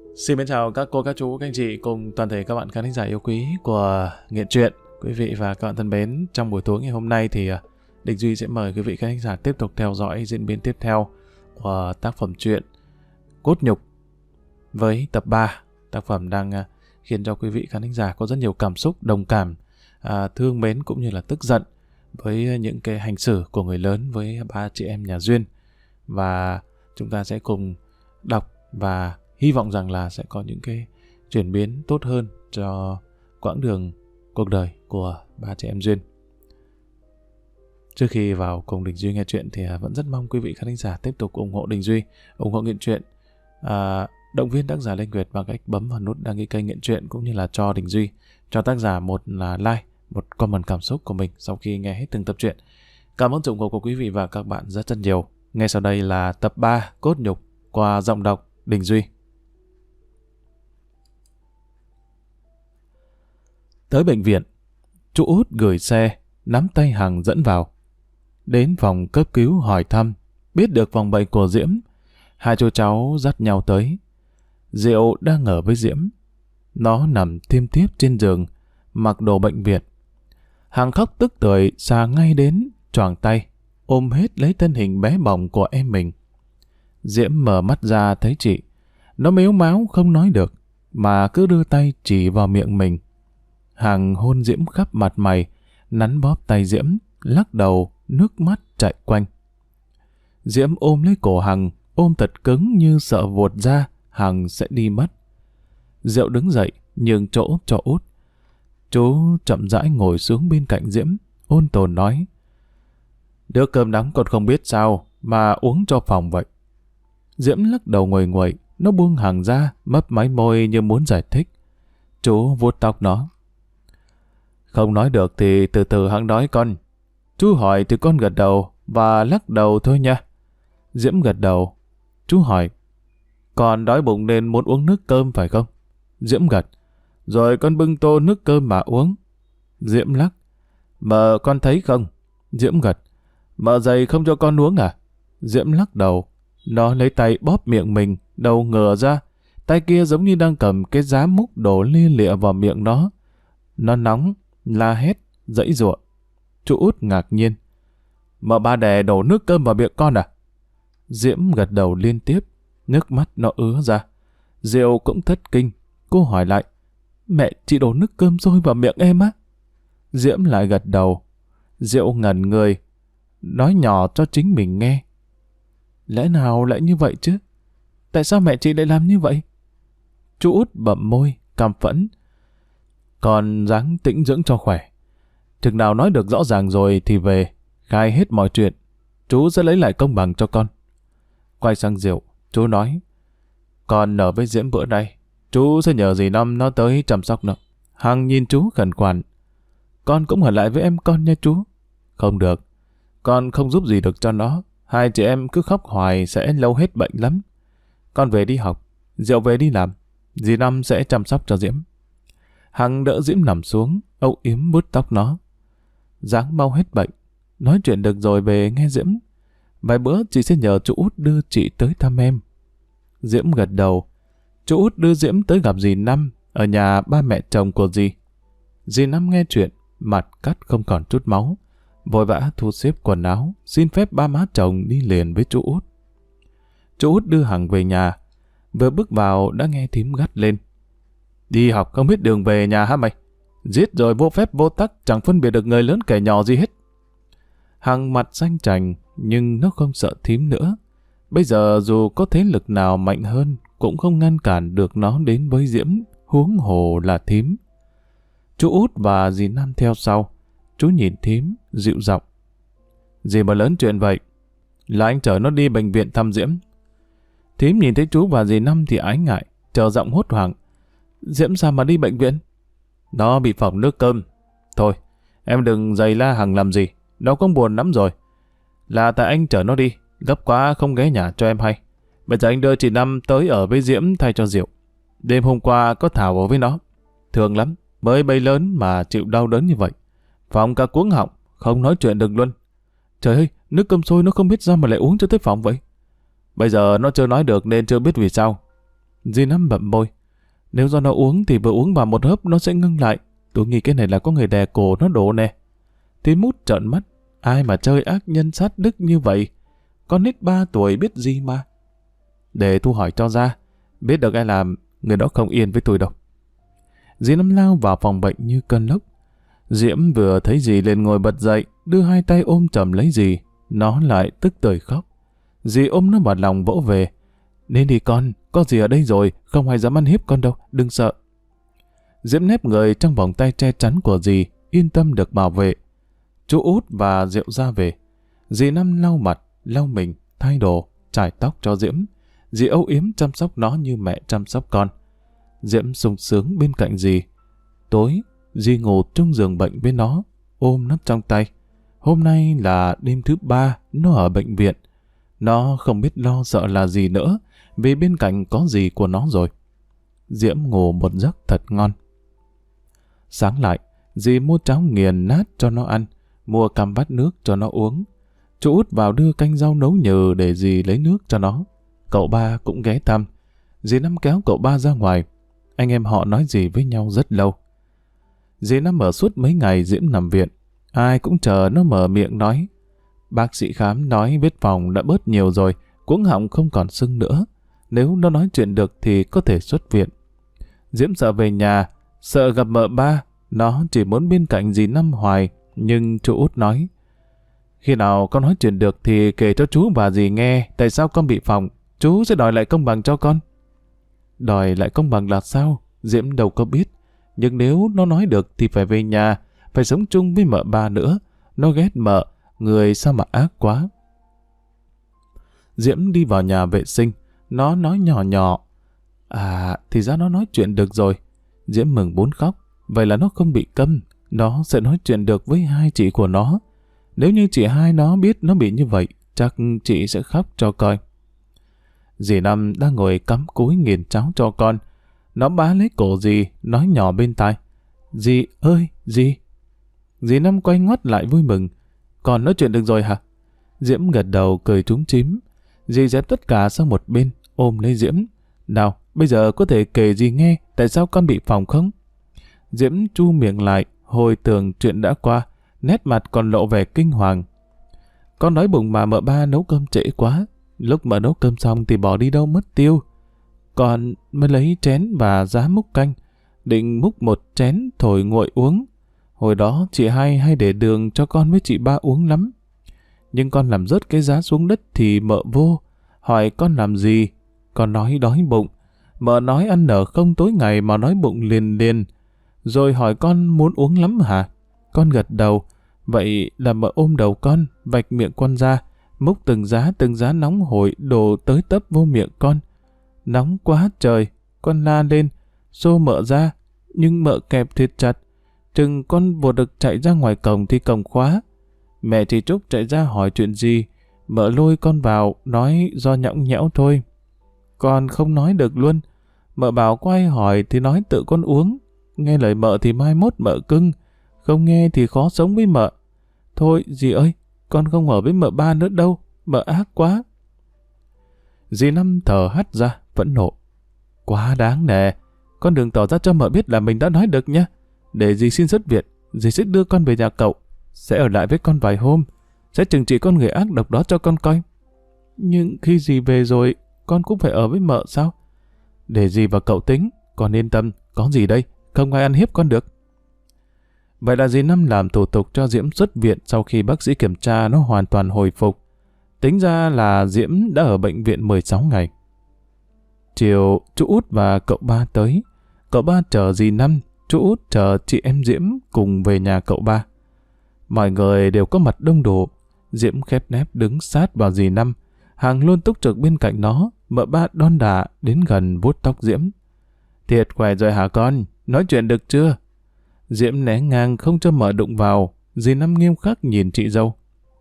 Xin mến chào các cô, các chú, các anh chị cùng toàn thể các bạn khán thính giả yêu quý của Nghiện Truyện. Quý vị và các bạn thân mến, trong buổi tối ngày hôm nay thì Đình Duy sẽ mời quý vị khán thính giả tiếp tục theo dõi diễn biến tiếp theo của tác phẩm truyện Cốt Nhục với tập 3. Tác phẩm đang khiến cho quý vị khán thính giả có rất nhiều cảm xúc đồng cảm, thương mến cũng như là tức giận với những cái hành xử của người lớn với ba chị em nhà Duyên. Và chúng ta sẽ cùng đọc và hy vọng rằng là sẽ có những cái chuyển biến tốt hơn cho quãng đường cuộc đời của ba chị em Duyên. Trước khi vào cùng Đình Duy nghe chuyện thì vẫn rất mong quý vị khán giả tiếp tục ủng hộ Đình Duy, ủng hộ Nghiện Truyện, động viên tác giả Lê Nguyệt bằng cách bấm vào nút đăng ký kênh Nghiện Truyện, cũng như là cho Đình Duy, cho tác giả một là like, một comment cảm xúc của mình sau khi nghe hết từng tập truyện. Cảm ơn sự ủng hộ của quý vị và các bạn rất nhiều. Ngay sau đây là tập 3 Cốt Nhục qua giọng đọc Đình Duy. Tới bệnh viện, chú Út gửi xe, nắm tay Hằng dẫn vào. Đến phòng cấp cứu hỏi thăm, biết được phòng bệnh của Diễm. Hai chú cháu dắt nhau tới. Diệu đang ở với Diễm. Nó nằm thiêm thiếp trên giường, mặc đồ bệnh viện. Hằng khóc tức tưởi xà ngay đến, choàng tay, ôm hết lấy thân hình bé bỏng của em mình. Diễm mở mắt ra thấy chị. Nó mếu máo không nói được, mà cứ đưa tay chỉ vào miệng mình. Hằng hôn Diễm khắp mặt mày, nắn bóp tay Diễm, lắc đầu, nước mắt chạy quanh. Diễm ôm lấy cổ Hằng, ôm thật cứng như sợ vuột ra, Hằng sẽ đi mất. Diệu đứng dậy, nhường chỗ cho Út. Chú chậm rãi ngồi xuống bên cạnh Diễm, ôn tồn nói: "Nước cơm nóng còn không biết sao, mà uống cho phòng vậy." Diễm lắc đầu nguầy nguậy, nó buông Hằng ra, mấp máy môi như muốn giải thích. Chú vuốt tóc nó: "Không nói được thì từ từ hẵng nói con. Chú hỏi thì con gật đầu và lắc đầu thôi nha." Diễm gật đầu. Chú hỏi: "Con đói bụng nên muốn uống nước cơm phải không?" Diễm gật. "Rồi con bưng tô nước cơm mà uống." Diễm lắc. "Mợ con thấy không?" Diễm gật. "Mợ dày không cho con uống à?" Diễm lắc đầu. Nó lấy tay bóp miệng mình, đầu ngửa ra. Tay kia giống như đang cầm cái giá múc đổ lia lịa vào miệng nó. Nó nóng, la hét, giãy giụa. Chú Út ngạc nhiên: "Mợ ba đẻ đổ nước cơm vào miệng con à?" Diễm gật đầu liên tiếp, nước mắt nó ứa ra. Diệu cũng thất kinh. Cô hỏi lại: "Mẹ chị đổ nước cơm sôi vào miệng em á?" Diễm lại gật đầu. Diệu ngẩn người, nói nhỏ cho chính mình nghe: "Lẽ nào lại như vậy chứ? Tại sao mẹ chị lại làm như vậy?" Chú Út bậm môi, căm phẫn: "Con ráng tĩnh dưỡng cho khỏe. Chừng nào nói được rõ ràng rồi thì về, khai hết mọi chuyện. Chú sẽ lấy lại công bằng cho con." Quay sang Diệu, chú nói: "Con ở với Diễm bữa nay, chú sẽ nhờ dì Năm nó tới chăm sóc nó." Hằng nhìn chú khẩn khoản: "Con cũng ở lại với em con nha chú." "Không được, con không giúp gì được cho nó. Hai chị em cứ khóc hoài sẽ lâu hết bệnh lắm. Con về đi học, Diệu về đi làm, dì Năm sẽ chăm sóc cho Diễm." Hằng đỡ Diễm nằm xuống, âu yếm vuốt tóc nó: "Ráng mau hết bệnh, nói chuyện được rồi về nghe Diễm. Vài bữa chị sẽ nhờ chú Út đưa chị tới thăm em." Diễm gật đầu. Chú Út đưa Diễm tới gặp dì Năm ở nhà ba mẹ chồng của dì. Dì Năm nghe chuyện, mặt cắt không còn chút máu, vội vã thu xếp quần áo, xin phép ba má chồng đi liền với chú Út. Chú Út đưa Hằng về nhà, vừa bước vào đã nghe thím gắt lên: "Đi học không biết đường về nhà hả mày? Giết rồi vô phép vô tắc, chẳng phân biệt được người lớn kẻ nhỏ gì hết." Hằng mặt xanh chành, nhưng nó không sợ thím nữa. Bây giờ dù có thế lực nào mạnh hơn cũng không ngăn cản được nó đến với Diễm, huống hồ là thím. Chú Út và dì Năm theo sau. Chú nhìn thím, dịu giọng: "Gì mà lớn chuyện vậy? Là anh chở nó đi bệnh viện thăm Diễm." Thím nhìn thấy chú và dì Năm thì ái ngại, chờ giọng hốt hoảng: "Diễm sao mà đi bệnh viện?" "Nó bị phỏng nước cơm." "Thôi, em đừng giày la Hằng làm gì, nó cũng buồn lắm rồi. Là tại anh chở nó đi, gấp quá không ghé nhà cho em hay. Bây giờ anh đưa chị Năm tới ở với Diễm thay cho Diệu. Đêm hôm qua có Thảo ở với nó. Thương lắm, mới bay lớn mà chịu đau đớn như vậy. Phòng cả cuống họng, không nói chuyện được luôn. Trời ơi, nước cơm sôi nó không biết sao mà lại uống cho tới phòng vậy. Bây giờ nó chưa nói được nên chưa biết vì sao." Dì Năm bậm môi. Nếu do nó uống thì vừa uống vào một hớp nó sẽ ngưng lại. Tôi nghĩ cái này là có người đè cổ nó đổ nè. Tín Mút trợn mắt. Ai mà chơi ác nhân sát đức như vậy? Con nít 3 tuổi biết gì mà. Để tôi hỏi cho ra. Biết được ai làm, người đó không yên với tôi đâu. Dì Năm lao vào phòng bệnh như cơn lốc. Diễm vừa thấy dì liền ngồi bật dậy, đưa hai tay ôm chầm lấy dì. Nó lại tức tưởi khóc. Dì ôm nó vào lòng vỗ về. Nên đi con, có dì ở đây rồi, không ai dám ăn hiếp con đâu, đừng sợ. Diễm nép người trong vòng tay che chắn của dì, yên tâm được bảo vệ. Chú Út và Diệu ra về. Dì Năm lau mặt, lau mình, thay đồ, chải tóc cho Diễm. Dì âu yếm chăm sóc nó như mẹ chăm sóc con. Diễm sung sướng bên cạnh dì. Tối, dì ngủ trong giường bệnh với nó, ôm nó trong tay. Hôm nay là đêm thứ 3 nó ở bệnh viện. Nó không biết lo sợ là gì nữa, vì bên cạnh có dì của nó rồi. Diễm ngủ một giấc thật ngon. Sáng lại, dì mua cháo nghiền nát cho nó ăn, mua cam vắt nước cho nó uống. Chú Út vào đưa canh rau nấu nhừ để dì lấy nước cho nó. Cậu Ba cũng ghé thăm. Dì Năm kéo cậu Ba ra ngoài. Anh em họ nói gì với nhau rất lâu. Dì Năm ở suốt mấy ngày Diễm nằm viện. Ai cũng chờ nó mở miệng nói. Bác sĩ khám nói vết phòng đã bớt nhiều rồi, cuống họng không còn sưng nữa. Nếu nó nói chuyện được thì có thể xuất viện. Diễm sợ về nhà, sợ gặp mợ Ba. Nó chỉ muốn bên cạnh dì Năm hoài. Nhưng chú Út nói, khi nào con nói chuyện được thì kể cho chú và dì nghe tại sao con bị phòng. Chú sẽ đòi lại công bằng cho con. Đòi lại công bằng là sao? Diễm đâu có biết. Nhưng nếu nó nói được thì phải về nhà, phải sống chung với mợ Ba nữa. Nó ghét mợ, người sao mà ác quá. Diễm đi vào nhà vệ sinh. Nó nói nhỏ nhỏ. À, thì ra nó nói chuyện được rồi. Diễm mừng muốn khóc. Vậy là nó không bị câm. Nó sẽ nói chuyện được với hai chị của nó. Nếu như chị hai nó biết nó bị như vậy, chắc chị sẽ khóc cho coi. Dì Năm đang ngồi cắm cúi nghiền cháo cho con. Nó bá lấy cổ dì, nói nhỏ bên tai. Dì ơi, dì. Dì Năm quay ngoắt lại vui mừng. Con nói chuyện được rồi hả? Diễm gật đầu cười trúng chím. Dì dẹp tất cả sang một bên, ôm lấy Diễm. Nào, bây giờ có thể kể dì nghe tại sao con bị phòng không? Diễm chu miệng lại, hồi tưởng chuyện đã qua, nét mặt còn lộ vẻ kinh hoàng. Con đói bụng mà mợ Ba nấu cơm trễ quá. Lúc mà nấu cơm xong thì bỏ đi đâu mất tiêu. Con mới lấy chén và giá múc canh, định múc một chén thổi nguội uống. Hồi đó chị hai hay để đường cho con với chị Ba uống lắm. Nhưng con làm rớt cái giá xuống đất thì mợ vô, hỏi con làm gì. Con nói đói bụng. Mợ nói ăn ở không tối ngày mà nói bụng liền liền. Rồi hỏi con muốn uống lắm hả? Con gật đầu. Vậy là mợ ôm đầu con, vạch miệng con ra, múc từng giá nóng hổi đổ tới tấp vô miệng con. Nóng quá trời, con la lên, xô mợ ra, nhưng mợ kẹp thiệt chặt. Chừng con vừa được chạy ra ngoài cổng thì cổng khóa. Mẹ chị Trúc chạy ra hỏi chuyện gì, mợ lôi con vào, nói do nhõng nhẽo thôi. Con không nói được luôn, mợ bảo có ai hỏi thì nói tự con uống. Nghe lời mợ thì mai mốt mợ cưng, không nghe thì khó sống với mợ. Thôi dì ơi, con không ở với mợ Ba nữa đâu, mợ ác quá. Dì Năm thở hắt ra, phẫn nộ. Quá đáng nè, con đừng tỏ ra cho mợ biết là mình đã nói được nhá. Để dì xin xuất viện, dì sẽ đưa con về nhà cậu, sẽ ở lại với con vài hôm, sẽ trừng trị con người ác độc đó cho con coi. Nhưng khi dì về rồi, con cũng phải ở với mợ sao? Để dì và cậu tính, con yên tâm, có gì đây, không ai ăn hiếp con được. Vậy là dì Năm làm thủ tục cho Diễm xuất viện sau khi bác sĩ kiểm tra nó hoàn toàn hồi phục. Tính ra là Diễm đã ở bệnh viện 16 ngày. Chiều, chú Út và cậu Ba tới. Cậu Ba chờ dì Năm, chú Út chờ chị em Diễm cùng về nhà cậu Ba. Mọi người đều có mặt đông đủ. Diễm khép nép đứng sát vào dì Năm. Hằng luôn túc trực bên cạnh nó. Mợ Ba đon đả đến gần vuốt tóc Diễm. Thiệt khỏe rồi hả con? Nói chuyện được chưa? Diễm né ngang không cho mợ đụng vào. Dì Năm nghiêm khắc nhìn chị dâu.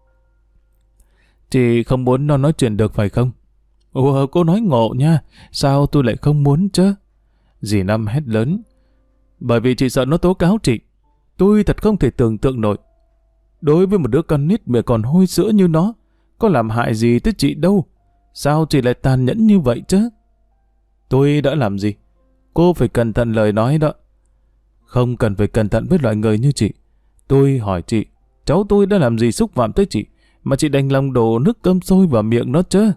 Chị không muốn nó nói chuyện được phải không? Ủa, cô nói ngộ nha. Sao tôi lại không muốn chứ? Dì Năm hét lớn. Bởi vì chị sợ nó tố cáo chị. Tôi thật không thể tưởng tượng nổi. Đối với một đứa con nít mẹ còn hôi sữa như nó, có làm hại gì tới chị đâu. Sao chị lại tàn nhẫn như vậy chứ? Tôi đã làm gì? Cô phải cẩn thận lời nói đó. Không cần phải cẩn thận với loại người như chị. Tôi hỏi chị, cháu tôi đã làm gì xúc phạm tới chị, mà chị đành lòng đổ nước cơm sôi vào miệng nó chứ?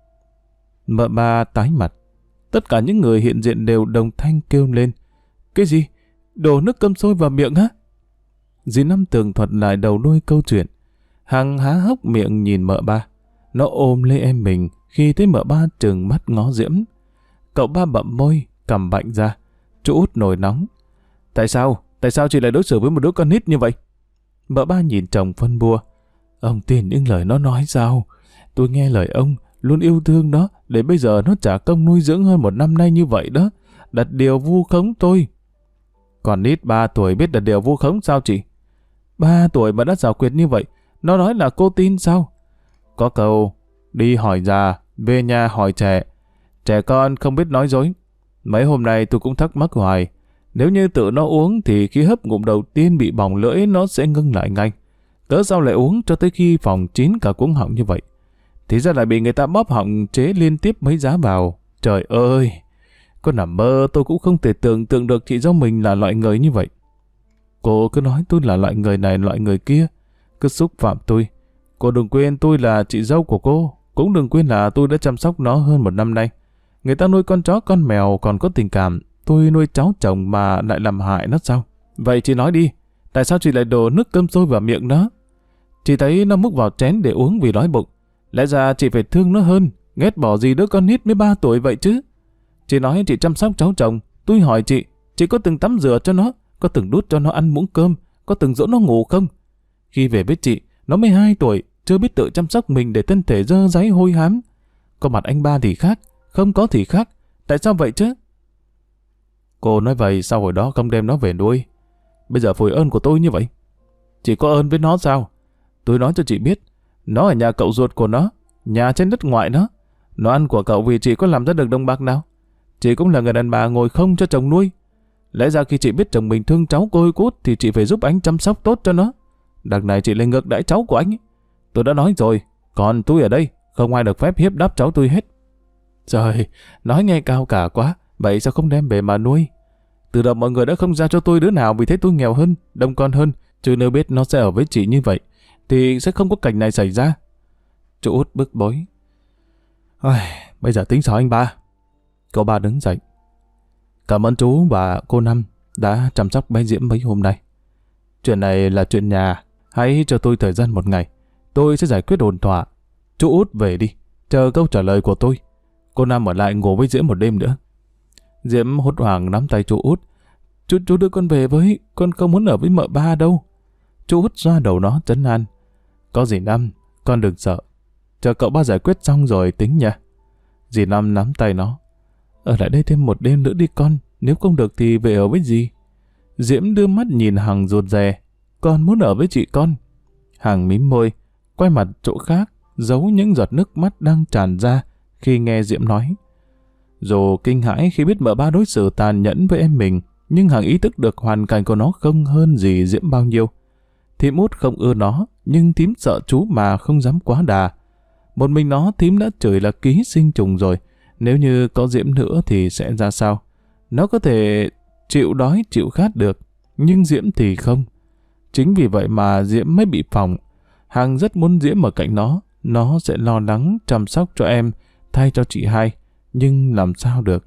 Mợ ba tái mặt. Tất cả những người hiện diện đều đồng thanh kêu lên. Cái gì? Đổ nước cơm sôi vào miệng hả? Dì Năm tường thuật lại đầu đuôi câu chuyện. Hằng há hốc miệng nhìn mợ ba. Nó ôm lấy em mình khi thấy mợ ba trừng mắt ngó Diễm. Cậu ba bậm môi, cầm bạnh ra. Chú Út nổi nóng. Tại sao? Tại sao chị lại đối xử với một đứa con nít như vậy? Mợ ba nhìn chồng phân bua. Ông tin những lời nó nói sao? Tôi nghe lời ông, luôn yêu thương nó, để bây giờ nó trả công nuôi dưỡng hơn 1 năm nay như vậy đó. Đặt điều vu khống tôi. Còn nít 3 tuổi biết đặt điều vu khống sao chị? 3 tuổi mà đã xảo quyệt như vậy, nó nói là cô tin sao? Có câu, đi hỏi già, về nhà hỏi trẻ. Trẻ con không biết nói dối. Mấy hôm nay tôi cũng thắc mắc hoài. Nếu như tự nó uống thì khi hấp ngụm đầu tiên bị bỏng lưỡi nó sẽ ngưng lại ngay. Cớ sao lại uống cho tới khi phòng chín cả cuống họng như vậy? Thì ra lại bị người ta bóp họng chế liên tiếp mấy giá vào. Trời ơi! Có nằm mơ tôi cũng không thể tưởng tượng được chị dâu mình là loại người như vậy. Cô cứ nói tôi là loại người này loại người kia, cứ xúc phạm tôi. Cô đừng quên tôi là chị dâu của cô, cũng đừng quên là tôi đã chăm sóc nó hơn 1 năm nay. Người ta nuôi con chó con mèo còn có tình cảm, tôi nuôi cháu chồng mà lại làm hại nó sao? Vậy chị nói đi, tại sao chị lại đổ nước cơm sôi vào miệng nó? Chị thấy nó múc vào chén để uống vì đói bụng. Lẽ ra chị phải thương nó hơn, ghét bỏ gì đứa con nít mới 3 tuổi vậy chứ? Chị nói chị chăm sóc cháu chồng, tôi hỏi chị có từng tắm rửa cho nó, có từng đút cho nó ăn muỗng cơm, có từng dỗ nó ngủ không? Khi về với chị, nó mới 2 tuổi, chưa biết tự chăm sóc mình để thân thể dơ dáy hôi hám. Có mặt anh ba thì khác, không có thì khác. Tại sao vậy chứ? Cô nói vậy sao hồi đó không đem nó về nuôi? Bây giờ phủi ơn của tôi như vậy. Chị có ơn với nó sao? Tôi nói cho chị biết, nó ở nhà cậu ruột của nó, nhà trên đất ngoại nó. Nó ăn của cậu vì chị có làm ra được đồng bạc nào? Chị cũng là người đàn bà ngồi không cho chồng nuôi. Lẽ ra khi chị biết chồng mình thương cháu cô cút thì chị phải giúp anh chăm sóc tốt cho nó. Đằng này chị lại ngược đãi cháu của anh ấy. Tôi đã nói rồi, còn tôi ở đây, không ai được phép hiếp đáp cháu tôi hết. Trời, nói nghe cao cả quá, vậy sao không đem về mà nuôi? Từ đầu mọi người đã không giao cho tôi đứa nào vì thấy tôi nghèo hơn, đông con hơn, chứ nếu biết nó sẽ ở với chị như vậy, thì sẽ không có cảnh này xảy ra. Chú Út bức bối. Bây giờ tính sao anh ba? Cậu ba đứng dậy. Cảm ơn chú và cô Năm đã chăm sóc bé Diễm mấy hôm nay. Chuyện này là chuyện nhà, hãy cho tôi thời gian 1 ngày. Tôi sẽ giải quyết ổn thỏa. Chú Út về đi, chờ câu trả lời của tôi. Cô Năm ở lại ngủ với Diễm 1 đêm nữa. Diễm hốt hoảng nắm tay chú Út. Chú đưa con về với, con không muốn ở với mợ ba đâu. Chú Út xoa đầu nó trấn an. Có dì Năm, con đừng sợ. Chờ cậu ba giải quyết xong rồi tính nha. Dì Năm nắm tay nó. Ở lại đây thêm 1 đêm nữa đi con, nếu không được thì về ở với dì. Diễm đưa mắt nhìn Hằng rụt rè. Con muốn ở với chị con. Hằng mím môi, quay mặt chỗ khác, giấu những giọt nước mắt đang tràn ra khi nghe Diễm nói. Dù kinh hãi khi biết mợ ba đối xử tàn nhẫn với em mình, nhưng Hằng ý thức được hoàn cảnh của nó không hơn gì Diễm bao nhiêu. Thím Út không ưa nó, nhưng thím sợ chú mà không dám quá đà. Một mình nó thím đã chửi là ký sinh trùng rồi, nếu như có Diễm nữa thì sẽ ra sao? Nó có thể chịu đói chịu khát được, nhưng Diễm thì không. Chính vì vậy mà Diễm mới bị phỏng. Hằng rất muốn Diễm ở cạnh nó sẽ lo lắng chăm sóc cho em thay cho chị hai, nhưng làm sao được?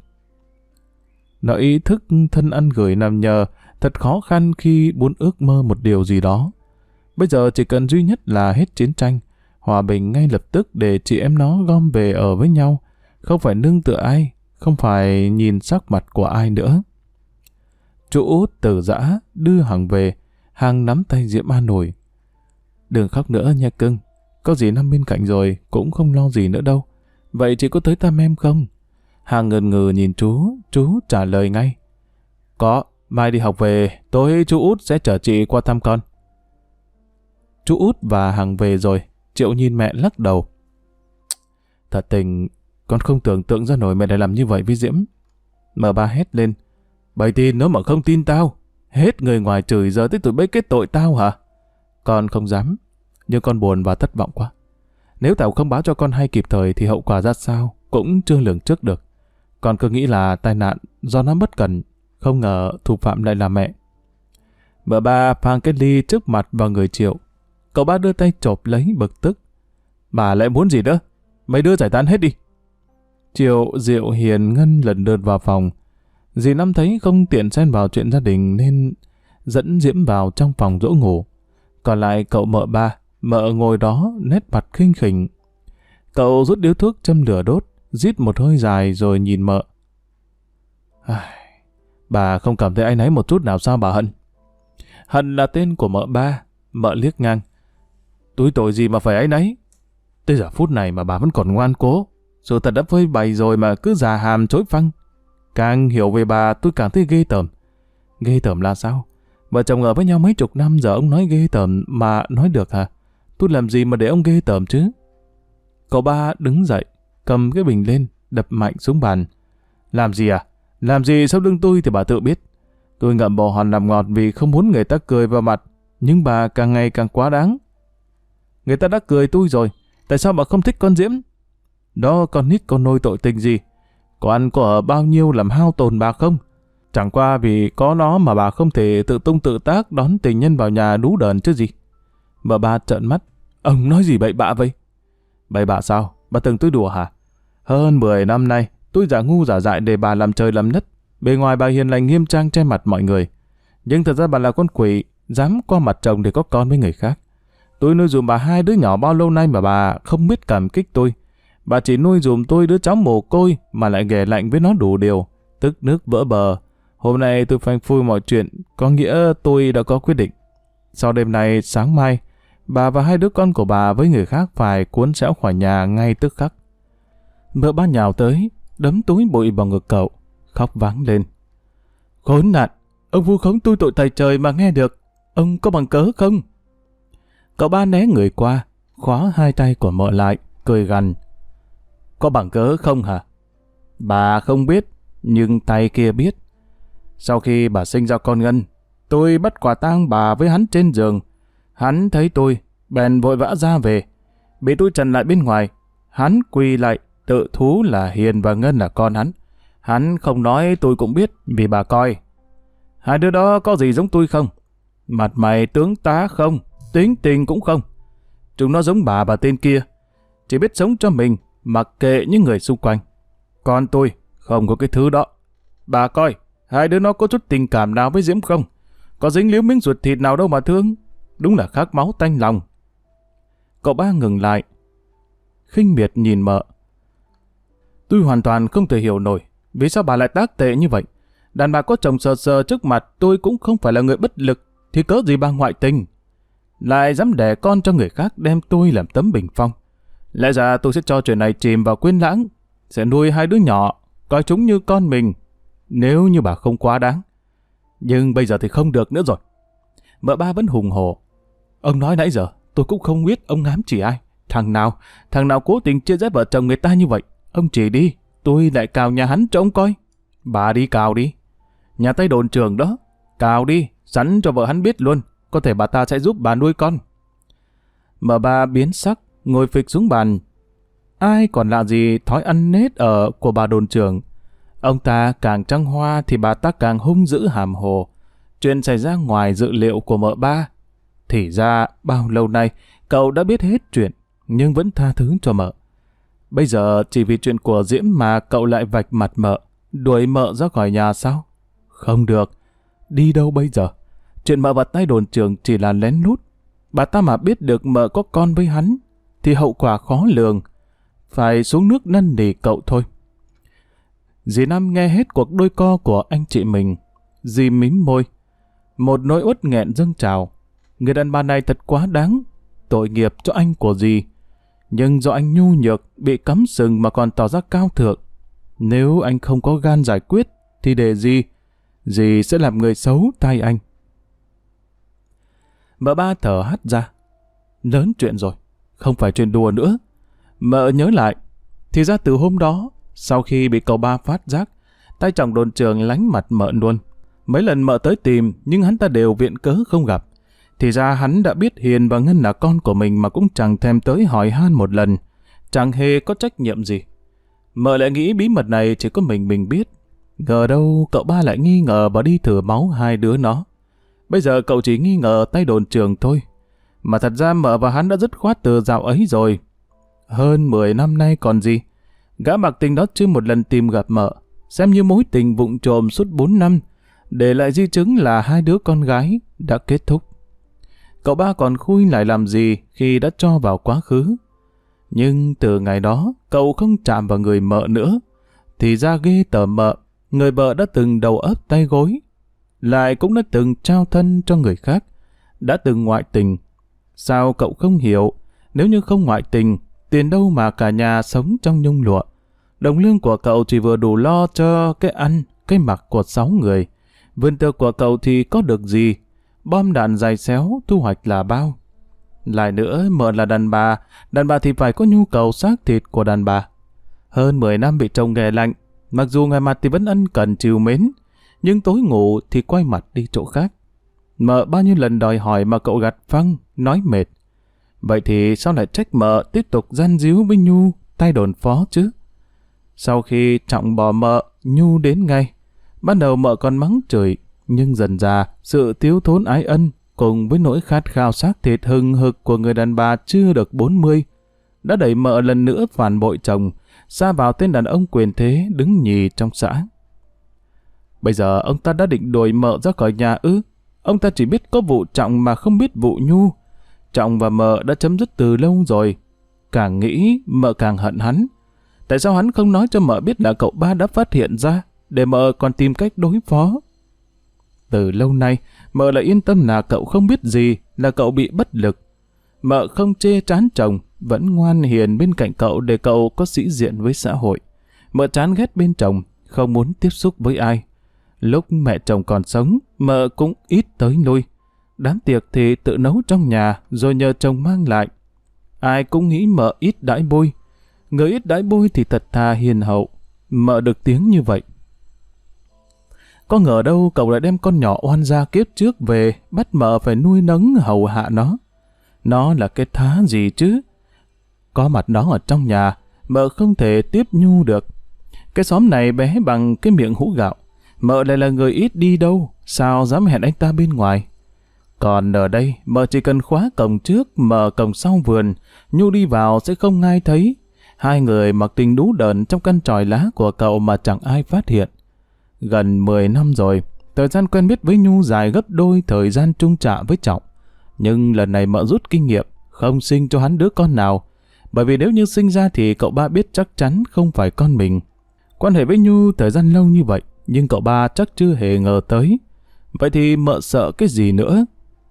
Nó ý thức thân ăn gửi nằm nhờ, thật khó khăn khi muốn ước mơ một điều gì đó. Bây giờ chỉ cần duy nhất là hết chiến tranh, hòa bình ngay lập tức để chị em nó gom về ở với nhau, không phải nương tựa ai, không phải nhìn sắc mặt của ai nữa. Chú Út từ giã đưa Hằng về, Hằng nắm tay Diễm an ủi. Đừng khóc nữa nha cưng, có dì Năm bên cạnh rồi, cũng không lo gì nữa đâu. Vậy chị có tới thăm em không? Hằng ngần ngừ nhìn chú trả lời ngay. Có, mai đi học về, tối chú Út sẽ chở chị qua thăm con. Chú Út và Hằng về rồi, Triệu nhìn mẹ lắc đầu. Thật tình, con không tưởng tượng ra nổi mẹ lại làm như vậy với Diễm. Mợ ba hét lên. Bày tin nếu mà không tin tao, hết người ngoài chửi giờ tới tụi bay kết tội tao hả? Con không dám, nhưng con buồn và thất vọng quá. Nếu tao không báo cho con hay kịp thời thì hậu quả ra sao cũng chưa lường trước được. Con cứ nghĩ là tai nạn do nó bất cẩn, không ngờ thủ phạm lại là mẹ. Mợ ba phang cái ly trước mặt vào người Triệu. Cậu ba đưa tay chộp lấy bực tức. Bà lại muốn gì nữa? Mấy đứa giải tán hết đi. Triệu, Diệu, Hiền, Ngân lần lượt vào phòng. Dì Năm thấy không tiện xen vào chuyện gia đình nên dẫn Diễm vào trong phòng dỗ ngủ. Còn lại cậu mợ ba, mợ ngồi đó nét mặt khinh khỉnh. Cậu rút điếu thuốc châm lửa đốt, rít một hơi dài rồi nhìn mợ. Bà không cảm thấy áy náy một chút nào sao bà Hân? Hân là tên của mợ ba. Mợ liếc ngang. Tôi tội gì mà phải áy náy? Tới giờ phút này mà bà vẫn còn ngoan cố. Sự thật đã phơi bày rồi mà cứ già hàm chối phăng. Càng hiểu về bà tôi càng thấy ghê tởm. Ghê tởm là sao? Vợ chồng ở với nhau mấy chục năm giờ ông nói ghê tởm mà nói được hả? Tôi làm gì mà để ông ghê tởm chứ? Cậu ba đứng dậy, cầm cái bình lên, đập mạnh xuống bàn. Làm gì à? Làm gì sau lưng tôi thì bà tự biết. Tôi ngậm bồ hòn làm ngọt vì không muốn người ta cười vào mặt. Nhưng bà càng ngày càng quá đáng. Người ta đã cười tôi rồi. Tại sao bà không thích con Diễm? Đó con nít con nôi tội tình gì? Có ăn có ở bao nhiêu làm hao tồn bà không? Chẳng qua vì có nó mà bà không thể tự tung tự tác đón tình nhân vào nhà đú đờn chứ gì. Bà ba trợn mắt. Ông nói gì bậy bạ vậy? Bậy bạ sao? Bà tưởng tôi đùa hả? Hơn 10 năm nay tôi giả ngu giả dại để bà làm trời làm đất. Bề ngoài bà hiền lành nghiêm trang che mặt mọi người. Nhưng thật ra bà là con quỷ, dám qua mặt chồng để có con với người khác. Tôi nuôi dùm bà 2 đứa nhỏ bao lâu nay mà bà không biết cảm kích tôi. Bà chỉ nuôi dùm tôi đứa cháu mồ côi mà lại ghẻ lạnh với nó đủ điều. Tức nước vỡ bờ. Hôm nay tôi phanh phui mọi chuyện, có nghĩa tôi đã có quyết định. Sau đêm nay, sáng mai, bà và 2 đứa con của bà với người khác phải cuốn xéo khỏi nhà ngay tức khắc. Mợ ba nhào tới, đấm túi bụi vào ngực cậu, khóc váng lên. Khốn nạn, ông vu khống tôi tội thầy trời mà nghe được, ông có bằng cớ không? Cậu ba né người qua, khóa 2 tay của mợ lại, cười gằn. Có bằng cớ không hả? Bà không biết, nhưng tay kia biết. Sau khi bà sinh ra con Ngân, tôi bắt quả tang bà với hắn trên giường. Hắn thấy tôi, bèn vội vã ra về. Bị tôi trần lại bên ngoài. Hắn quỳ lại, tự thú là Hiền và Ngân là con hắn. Hắn không nói tôi cũng biết vì bà coi. 2 đứa đó có gì giống tôi không? Mặt mày tướng tá không, tính tình cũng không. Chúng nó giống bà và tên kia. Chỉ biết sống cho mình, mặc kệ những người xung quanh. Còn tôi không có cái thứ đó. Bà coi, 2 đứa nó có chút tình cảm nào với Diễm không? Có dính líu miếng ruột thịt nào đâu mà thương. Đúng là khát máu tanh lòng. Cậu ba ngừng lại, khinh miệt nhìn mợ. Tôi hoàn toàn không thể hiểu nổi vì sao bà lại tác tệ như vậy. Đàn bà có chồng sờ sờ trước mặt tôi cũng không phải là người bất lực, thì cớ gì bà ngoại tình. Lại dám đẻ con cho người khác đem tôi làm tấm bình phong. Lẽ ra tôi sẽ cho chuyện này chìm vào quên lãng, sẽ nuôi 2 đứa nhỏ, coi chúng như con mình, nếu như bà không quá đáng. Nhưng bây giờ thì không được nữa rồi. Mợ ba vẫn hùng hổ. Ông nói nãy giờ, tôi cũng không biết ông ám chỉ ai. Thằng nào cố tình chia rẽ vợ chồng người ta như vậy. Ông chỉ đi, tôi lại cào nhà hắn cho ông coi. Bà đi cào đi. Nhà Tây đồn trường đó, cào đi, sẵn cho vợ hắn biết luôn. Có thể bà ta sẽ giúp bà nuôi con. Mợ ba biến sắc, ngồi phịch xuống bàn. Ai còn lạ gì thói ăn nết ở của bà đồn trưởng. Ông ta càng trăng hoa thì bà ta càng hung dữ hàm hồ. Chuyện xảy ra ngoài dự liệu của mợ ba. Thì ra bao lâu nay cậu đã biết hết chuyện nhưng vẫn tha thứ cho mợ. Bây giờ chỉ vì chuyện của Diễm mà cậu lại vạch mặt mợ, đuổi mợ ra khỏi nhà sao? Không được. Đi đâu bây giờ? Chuyện mợ và tay đồn trưởng chỉ là lén lút. Bà ta mà biết được mợ có con với hắn thì hậu quả khó lường. Phải xuống nước năn nỉ cậu thôi. Dì Năm nghe hết cuộc đôi co của anh chị mình. Dì mím môi. Một nỗi uất nghẹn dâng trào. Người đàn bà này thật quá đáng. Tội nghiệp cho anh của dì. Nhưng do anh nhu nhược, bị cắm sừng mà còn tỏ ra cao thượng. Nếu anh không có gan giải quyết, thì để dì sẽ làm người xấu thay anh. Mợ ba thở hắt ra. Lớn chuyện rồi, không phải chuyện đùa nữa. Mợ nhớ lại, thì ra từ hôm đó, sau khi bị cậu ba phát giác, tay chồng đồn trường lánh mặt mợ luôn. Mấy lần mợ tới tìm, nhưng hắn ta đều viện cớ không gặp. Thì ra hắn đã biết Hiền và Ngân là con của mình mà cũng chẳng thèm tới hỏi han một lần, chẳng hề có trách nhiệm gì. Mợ lại nghĩ bí mật này chỉ có mình biết. Ngờ đâu cậu ba lại nghi ngờ và đi thử máu hai đứa nó. Bây giờ cậu chỉ nghi ngờ tay đồn trường thôi. Mà thật ra mợ và hắn đã dứt khoát từ dạo ấy rồi. Hơn 10 năm nay còn gì. Gã bạc tình đó chưa một lần tìm gặp mợ. Xem như mối tình vụng trộm suốt 4 năm. Để lại di chứng là hai đứa con gái đã kết thúc. Cậu ba còn khui lại làm gì khi đã cho vào quá khứ. Nhưng từ ngày đó cậu không chạm vào người mợ nữa. Thì ra ghê tởm mợ. Người vợ đã từng đầu ấp tay gối. Lại cũng đã từng trao thân cho người khác. Đã từng ngoại tình. Sao cậu không hiểu? Nếu như không ngoại tình, tiền đâu mà cả nhà sống trong nhung lụa. Đồng lương của cậu chỉ vừa đủ lo cho cái ăn, cái mặc của 6 người. Vườn tược của cậu thì có được gì? Bom đạn dài xéo, thu hoạch là bao. Lại nữa, mợ là đàn bà thì phải có nhu cầu xác thịt của đàn bà. Hơn 10 năm bị chồng ghẻ lạnh, mặc dù ngày mặt thì vẫn ân cần trìu mến, nhưng tối ngủ thì quay mặt đi chỗ khác. Mợ bao nhiêu lần đòi hỏi mà cậu gạt phăng, nói mệt. Vậy thì sao lại trách mợ tiếp tục gian díu với Nhu, tay đồn phó chứ? Sau khi Trọng bỏ mợ, Nhu đến ngay. Ban đầu mợ còn mắng chửi, nhưng dần dà sự thiếu thốn ái ân cùng với nỗi khát khao xác thịt hừng hực của người đàn bà chưa được 40 đã đẩy mợ lần nữa phản bội chồng, sa vào tên đàn ông quyền thế đứng nhì trong xã. Bây giờ ông ta đã định đuổi mợ ra khỏi nhà ư? Ông ta chỉ biết có vụ Trọng mà không biết vụ Nhu. Trọng và mợ đã chấm dứt từ lâu rồi. Càng nghĩ mợ càng hận hắn. Tại sao hắn không nói cho mợ biết là cậu ba đã phát hiện ra, để mợ còn tìm cách đối phó? Từ lâu nay, mợ lại yên tâm là cậu không biết gì, là cậu bị bất lực. Mợ không chê chán chồng, vẫn ngoan hiền bên cạnh cậu để cậu có sĩ diện với xã hội. Mợ chán ghét bên chồng, không muốn tiếp xúc với ai. Lúc mẹ chồng còn sống, mợ cũng ít tới lui. Đám tiệc thì tự nấu trong nhà, rồi nhờ chồng mang lại. Ai cũng nghĩ mợ ít đãi bôi. Người ít đãi bôi thì thật thà hiền hậu. Mợ được tiếng như vậy. Có ngờ đâu cậu lại đem con nhỏ oan gia kiếp trước về, bắt mợ phải nuôi nấng hầu hạ nó. Nó là cái thá gì chứ? Có mặt nó ở trong nhà, mợ không thể tiếp Nhu được. Cái xóm này bé bằng cái miệng hũ gạo. Mợ lại là người ít đi đâu, sao dám hẹn anh ta bên ngoài. Còn ở đây, mợ chỉ cần khóa cổng trước, mở cổng sau vườn, Nhu đi vào sẽ không ai thấy. Hai người mặc tình đú đờn trong căn tròi lá của cậu mà chẳng ai phát hiện. Gần 10 năm rồi, thời gian quen biết với Nhu dài gấp đôi thời gian chung trạ với Trọng. Nhưng lần này mợ rút kinh nghiệm, không sinh cho hắn đứa con nào. Bởi vì nếu như sinh ra thì cậu ba biết chắc chắn không phải con mình. Quan hệ với Nhu thời gian lâu như vậy, nhưng cậu ba chắc chưa hề ngờ tới. Vậy thì mợ sợ cái gì nữa?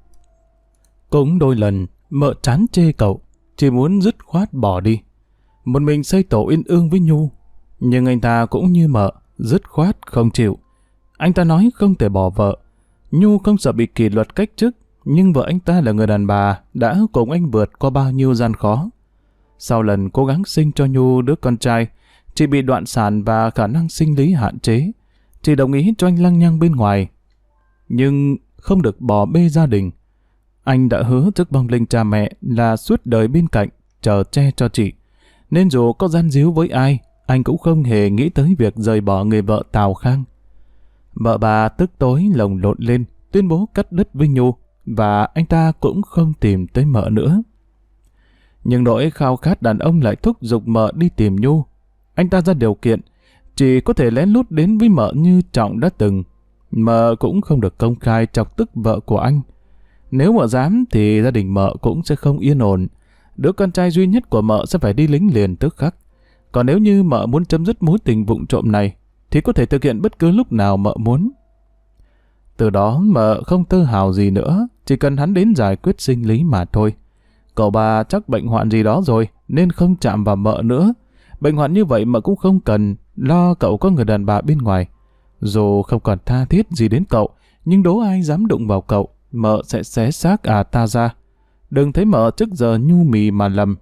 Cũng đôi lần, mợ chán chê cậu, chỉ muốn dứt khoát bỏ đi. Một mình xây tổ yên ương với Nhu. Nhưng anh ta cũng như mợ, dứt khoát không chịu. Anh ta nói không thể bỏ vợ. Nhu không sợ bị kỷ luật cách chức, nhưng vợ anh ta là người đàn bà đã cùng anh vượt qua bao nhiêu gian khó. Sau lần cố gắng sinh cho Nhu đứa con trai, chị bị đoạn sản và khả năng sinh lý hạn chế. Chị đồng ý cho anh lăng nhăng bên ngoài. Nhưng không được bỏ bê gia đình. Anh đã hứa trước vong linh cha mẹ là suốt đời bên cạnh, chờ che cho chị. Nên dù có gian díu với ai, anh cũng không hề nghĩ tới việc rời bỏ người vợ Tào Khang. Vợ bà tức tối lồng lộn lên, tuyên bố cắt đứt với Nhu, và anh ta cũng không tìm tới mợ nữa. Nhưng nỗi khao khát đàn ông lại thúc giục mợ đi tìm Nhu. Anh ta ra điều kiện, chỉ có thể lén lút đến với mợ như Trọng đã từng. Mợ cũng không được công khai chọc tức vợ của anh. Nếu mợ dám thì gia đình mợ cũng sẽ không yên ổn. Đứa con trai duy nhất của mợ sẽ phải đi lính liền tức khắc. Còn nếu như mợ muốn chấm dứt mối tình vụng trộm này, thì có thể thực hiện bất cứ lúc nào mợ muốn. Từ đó mợ không tơ hào gì nữa, chỉ cần hắn đến giải quyết sinh lý mà thôi. Cậu bà chắc bệnh hoạn gì đó rồi, nên không chạm vào mợ nữa. Bệnh hoạn như vậy mợ cũng không cần lo cậu có người đàn bà bên ngoài. Dù không còn tha thiết gì đến cậu, nhưng đố ai dám đụng vào cậu, mợ sẽ xé xác ta ra. Đừng thấy mợ trước giờ nhu mì mà lầm.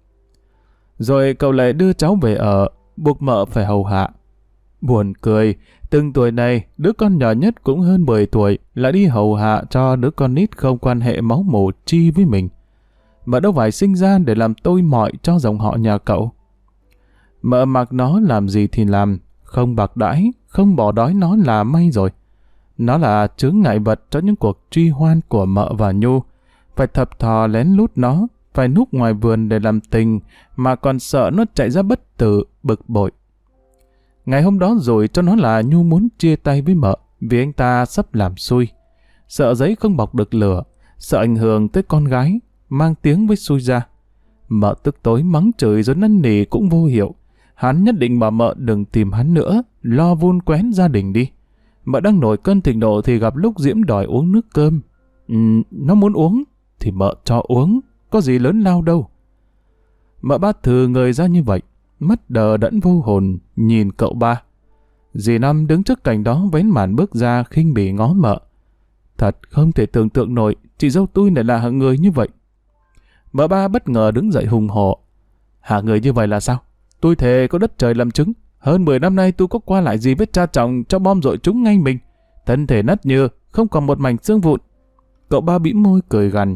Rồi cậu lại đưa cháu về ở, buộc mợ phải hầu hạ. Buồn cười, từng tuổi này, đứa con nhỏ nhất cũng hơn 10 tuổi, lại đi hầu hạ cho đứa con nít không quan hệ máu mủ chi với mình. Mợ đâu phải sinh ra để làm tôi mọi cho dòng họ nhà cậu. Mợ mặc nó làm gì thì làm, không bạc đãi, không bỏ đói nó là may rồi. Nó là chướng ngại vật cho những cuộc truy hoan của mợ và Nhu. Phải thập thò lén lút nó, phải núp ngoài vườn để làm tình, mà còn sợ nó chạy ra bất tử, bực bội. Ngày hôm đó rồi cho nó là Nhu muốn chia tay với mợ, vì anh ta sắp làm xui. Sợ giấy không bọc được lửa, sợ ảnh hưởng tới con gái, mang tiếng với xui ra. Mợ tức tối mắng chửi rồi năn nỉ cũng vô hiệu. Hắn nhất định bảo mợ đừng tìm hắn nữa, lo vun quén gia đình đi. Mợ đang nổi cơn thịnh nộ thì gặp lúc Diễm đòi uống nước cơm. Nó muốn uống thì mợ cho uống, có gì lớn lao đâu. Mợ ba thừ người ra như vậy, mắt đờ đẫn vô hồn nhìn cậu ba. Dì Năm đứng trước cạnh đó vén màn bước ra khinh bỉ ngó mợ. Thật không thể tưởng tượng nổi chị dâu tôi lại là hạng người như vậy. Mợ ba bất ngờ đứng dậy hùng hổ. Hạng người như vậy là sao? Tôi thề có đất trời làm chứng. Hơn 10 năm nay tôi có qua lại gì với cha chồng cho bom dội chúng ngay mình. Thân thể nát nhừ, không còn một mảnh xương vụn. Cậu ba bĩm môi cười gằn.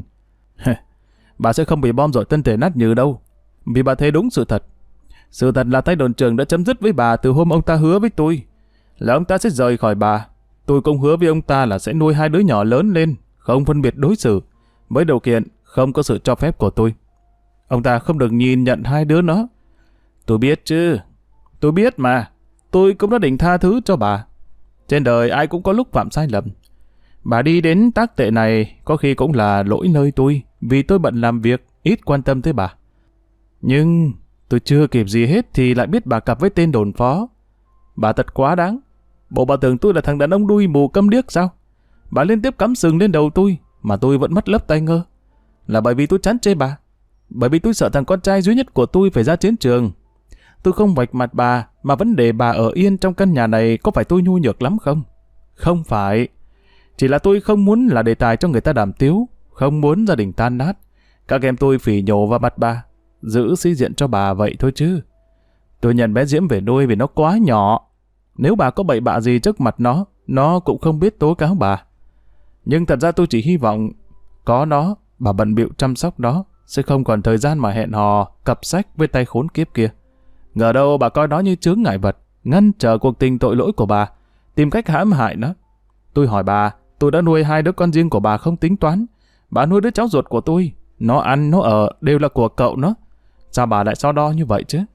Bà sẽ không bị bom dội thân thể nát nhừ đâu. Vì bà thấy đúng sự thật. Sự thật là tay đồn trưởng đã chấm dứt với bà từ hôm ông ta hứa với tôi là ông ta sẽ rời khỏi bà. Tôi cũng hứa với ông ta là sẽ nuôi 2 đứa nhỏ lớn lên, không phân biệt đối xử, với điều kiện không có sự cho phép của tôi. Ông ta không được nhìn nhận 2 đứa nó. Tôi biết chứ. Tôi biết mà. Tôi cũng đã định tha thứ cho bà. Trên đời ai cũng có lúc phạm sai lầm. Bà đi đến tác tệ này có khi cũng là lỗi nơi tôi, vì tôi bận làm việc, ít quan tâm tới bà. Nhưng tôi chưa kịp gì hết thì lại biết bà cặp với tên đồn phó. Bà thật quá đáng. Bộ bà tưởng tôi là thằng đàn ông đuôi mù câm điếc sao? Bà liên tiếp cắm sừng lên đầu tôi, mà tôi vẫn mắt lấp tay ngơ. Là bởi vì tôi chán chê bà. Bởi vì tôi sợ thằng con trai duy nhất của tôi phải ra chiến trường. Tôi không vạch mặt bà, mà vẫn để bà ở yên trong căn nhà này, có phải tôi nhu nhược lắm không? Không phải. Chỉ là tôi không muốn là đề tài cho người ta đàm tiếu, không muốn gia đình tan nát. Các em tôi phỉ nhổ vào mặt bà, giữ sĩ diện cho bà vậy thôi chứ. Tôi nhận bé Diễm về nuôi vì nó quá nhỏ. Nếu bà có bậy bạ gì trước mặt nó cũng không biết tố cáo bà. Nhưng thật ra tôi chỉ hy vọng có nó, bà bận bịu chăm sóc nó, sẽ không còn thời gian mà hẹn hò, cặp sách với tay khốn kiếp kia. Ngờ đâu bà coi nó như chướng ngại vật, ngăn trở cuộc tình tội lỗi của bà, tìm cách hãm hại nó. Tôi hỏi bà, tôi đã nuôi 2 đứa con riêng của bà không tính toán. Bà nuôi đứa cháu ruột của tôi, nó ăn, nó ở, đều là của cậu nó. Sao bà lại so đo như vậy chứ?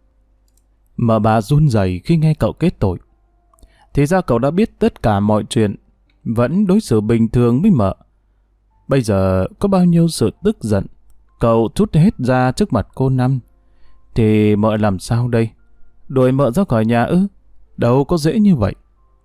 Mà bà run rẩy khi nghe cậu kết tội. Thì ra cậu đã biết tất cả mọi chuyện, vẫn đối xử bình thường với mợ. Bây giờ có bao nhiêu sự tức giận, cậu trút hết ra trước mặt cô Năm. Thì mợ làm sao đây? Đuổi mợ ra khỏi nhà ư? Đâu có dễ như vậy.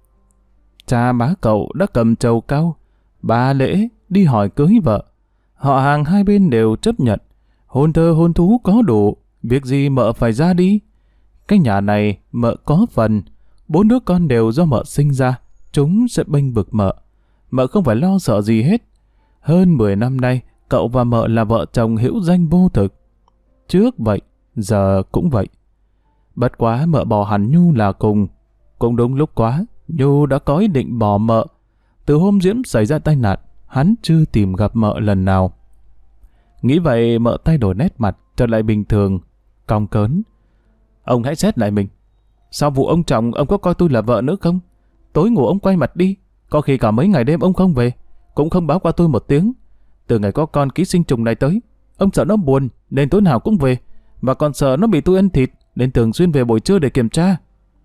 Cha bá cậu đã cầm trầu cau, ba lễ đi hỏi cưới vợ. Họ hàng hai bên đều chấp nhận. Hôn thơ hôn thú có đủ, việc gì mợ phải ra đi. Cái nhà này mợ có phần, 4 đứa con đều do mợ sinh ra, chúng sẽ bênh vực mợ. Mợ không phải lo sợ gì hết. Hơn 10 năm nay, cậu và mợ là vợ chồng hữu danh vô thực. Trước vậy, giờ cũng vậy. Bất quá mợ bỏ hẳn Nhu là cùng. Cũng đúng lúc quá, Nhu đã có ý định bỏ mợ. Từ hôm Diễm xảy ra tai nạn, hắn chưa tìm gặp mợ lần nào. Nghĩ vậy mợ thay đổi nét mặt, trở lại bình thường, cong cớn. Ông hãy xét lại mình. Sau vụ ông chồng, ông có coi tôi là vợ nữa không? Tối ngủ ông quay mặt đi, có khi cả mấy ngày đêm ông không về, cũng không báo qua tôi một tiếng. Từ ngày có con ký sinh trùng này tới, ông sợ nó buồn nên tối nào cũng về, và còn sợ nó bị tôi ăn thịt nên thường xuyên về buổi trưa để kiểm tra.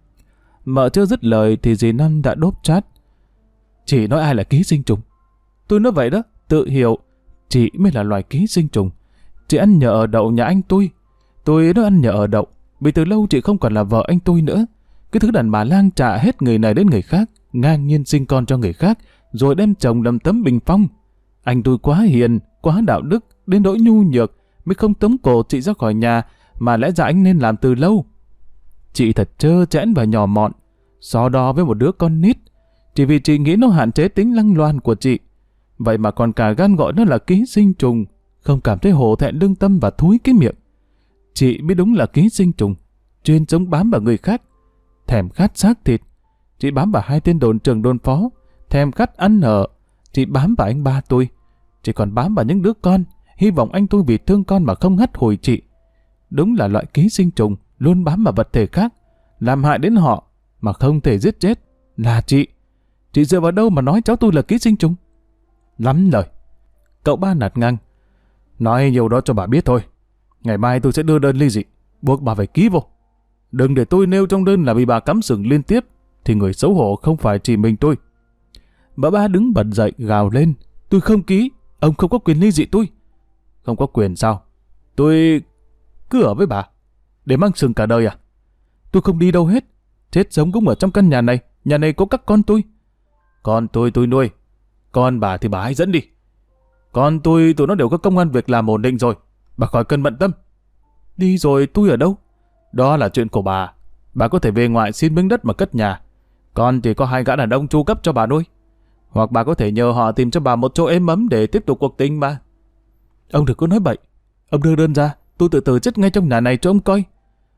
Mợ chưa dứt lời thì dì Năm đã đốp chát. Chị nói ai là ký sinh trùng? Tôi nói vậy đó, tự hiểu. Chị mới là loài ký sinh trùng. Chị ăn nhờ ở đậu nhà anh tôi nó ăn nhờ ở đậu. Vì từ lâu chị không còn là vợ anh tôi nữa. Cái thứ đàn bà lang trạ hết người này đến người khác, ngang nhiên sinh con cho người khác, rồi đem chồng làm tấm bình phong. Anh tôi quá hiền, quá đạo đức, đến nỗi nhu nhược, mới không tống cổ chị ra khỏi nhà, mà lẽ ra anh nên làm từ lâu. Chị thật trơ trẽn và nhỏ mọn, so đo với một đứa con nít, chỉ vì chị nghĩ nó hạn chế tính lăng loàn của chị. Vậy mà còn cả gan gọi nó là ký sinh trùng, không cảm thấy hổ thẹn lương tâm và thúi cái miệng. Chị biết đúng là ký sinh trùng, chuyên sống bám vào người khác, thèm khát xác thịt. Chị bám vào 2 tên đồn trưởng đồn phó, thèm khát ăn ở. Chị bám vào anh ba tôi. Chị còn bám vào những đứa con, hy vọng anh tôi vì thương con mà không hắt hồi chị. Đúng là loại ký sinh trùng, luôn bám vào vật thể khác, làm hại đến họ mà không thể giết chết, là chị. Chị dựa vào đâu mà nói cháu tôi là ký sinh trùng? Lắm lời. Cậu ba nạt ngang. Nói nhiều đó cho bà biết thôi. Ngày mai tôi sẽ đưa đơn ly dị, buộc bà phải ký vô. Đừng để tôi nêu trong đơn là vì bà cắm sừng liên tiếp, thì người xấu hổ không phải chỉ mình tôi. Bà ba đứng bật dậy gào lên. Tôi không ký, ông không có quyền ly dị tôi. Không có quyền sao? Tôi cứ ở với bà, để mang sừng cả đời à? Tôi không đi đâu hết, chết sống cũng ở trong căn nhà này có các con tôi. Con tôi nuôi, con bà thì bà hãy dẫn đi. Con tôi, tụi nó đều có công ăn việc làm ổn định rồi, bà khỏi cần bận tâm. Đi rồi tôi ở đâu? Đó là chuyện của bà có thể về ngoại xin miếng đất mà cất nhà. Con thì có 2 gã đàn ông chu cấp cho bà nuôi. Hoặc bà có thể nhờ họ tìm cho bà một chỗ êm ấm để tiếp tục cuộc tình mà. Ông đừng có nói bậy. Ông đưa đơn ra, tôi từ từ chết ngay trong nhà này cho ông coi.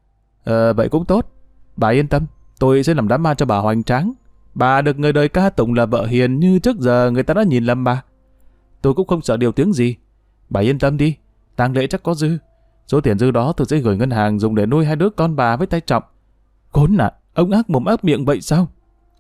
Vậy cũng tốt. Bà yên tâm, tôi sẽ làm đám ma cho bà hoành tráng. Bà được người đời ca tụng là vợ hiền như trước giờ người ta đã nhìn lầm bà. Tôi cũng không sợ điều tiếng gì. Bà yên tâm đi, tang lễ chắc có dư. Số tiền dư đó tôi sẽ gửi ngân hàng dùng để nuôi 2 đứa con bà với tay Trọng. Khốn nạn, ông ác mồm ác miệng vậy sao?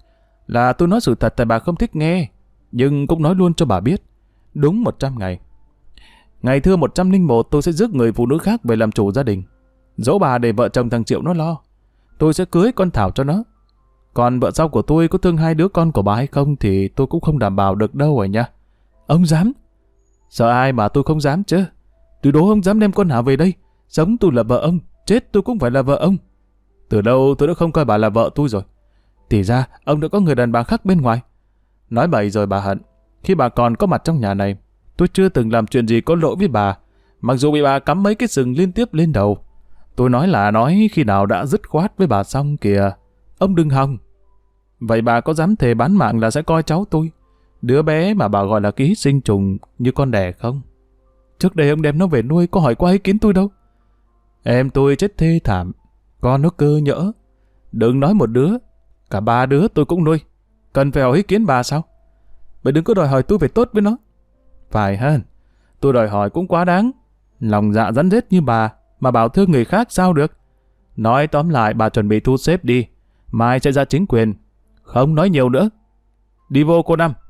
Là tôi nói sự thật tại bà không thích nghe, nhưng cũng nói luôn cho bà biết. Đúng 100 ngày. Ngày thưa 101 tôi sẽ rước người phụ nữ khác về làm chủ gia đình. Dỗ bà để vợ chồng thằng Triệu nó lo. Tôi sẽ cưới con Thảo cho nó. Còn vợ sau của tôi có thương 2 đứa con của bà hay không thì tôi cũng không đảm bảo được đâu rồi nha. Ông dám? Sợ ai mà tôi không dám chứ. Tôi đố ông dám đem con Hảo về đây. Sống tôi là vợ ông, chết tôi cũng phải là vợ ông. Từ đâu tôi đã không coi bà là vợ tôi rồi. Thì ra ông đã có người đàn bà khác bên ngoài. Nói bậy rồi bà Hận. Khi bà còn có mặt trong nhà này, tôi chưa từng làm chuyện gì có lỗi với bà. Mặc dù bị bà cắm mấy cái sừng liên tiếp lên đầu. Tôi nói là nói khi nào đã dứt khoát với bà xong kìa. Ông đừng hòng. Vậy bà có dám thề bán mạng là sẽ coi cháu tôi, đứa bé mà bà gọi là ký sinh trùng, như con đẻ không? Trước đây ông đem nó về nuôi có hỏi qua ý kiến tôi đâu. Em tôi chết thê thảm, con nó cơ nhỡ. Đừng nói một đứa, cả 3 đứa tôi cũng nuôi. Cần phải hỏi ý kiến bà sao? Vậy đừng có đòi hỏi tôi phải tốt với nó. Phải hơn, tôi đòi hỏi cũng quá đáng. Lòng dạ rắn rết như bà mà bảo thương người khác sao được? Nói tóm lại bà chuẩn bị thu xếp đi, mai sẽ ra chính quyền. Không nói nhiều nữa. Đi vô cô Năm.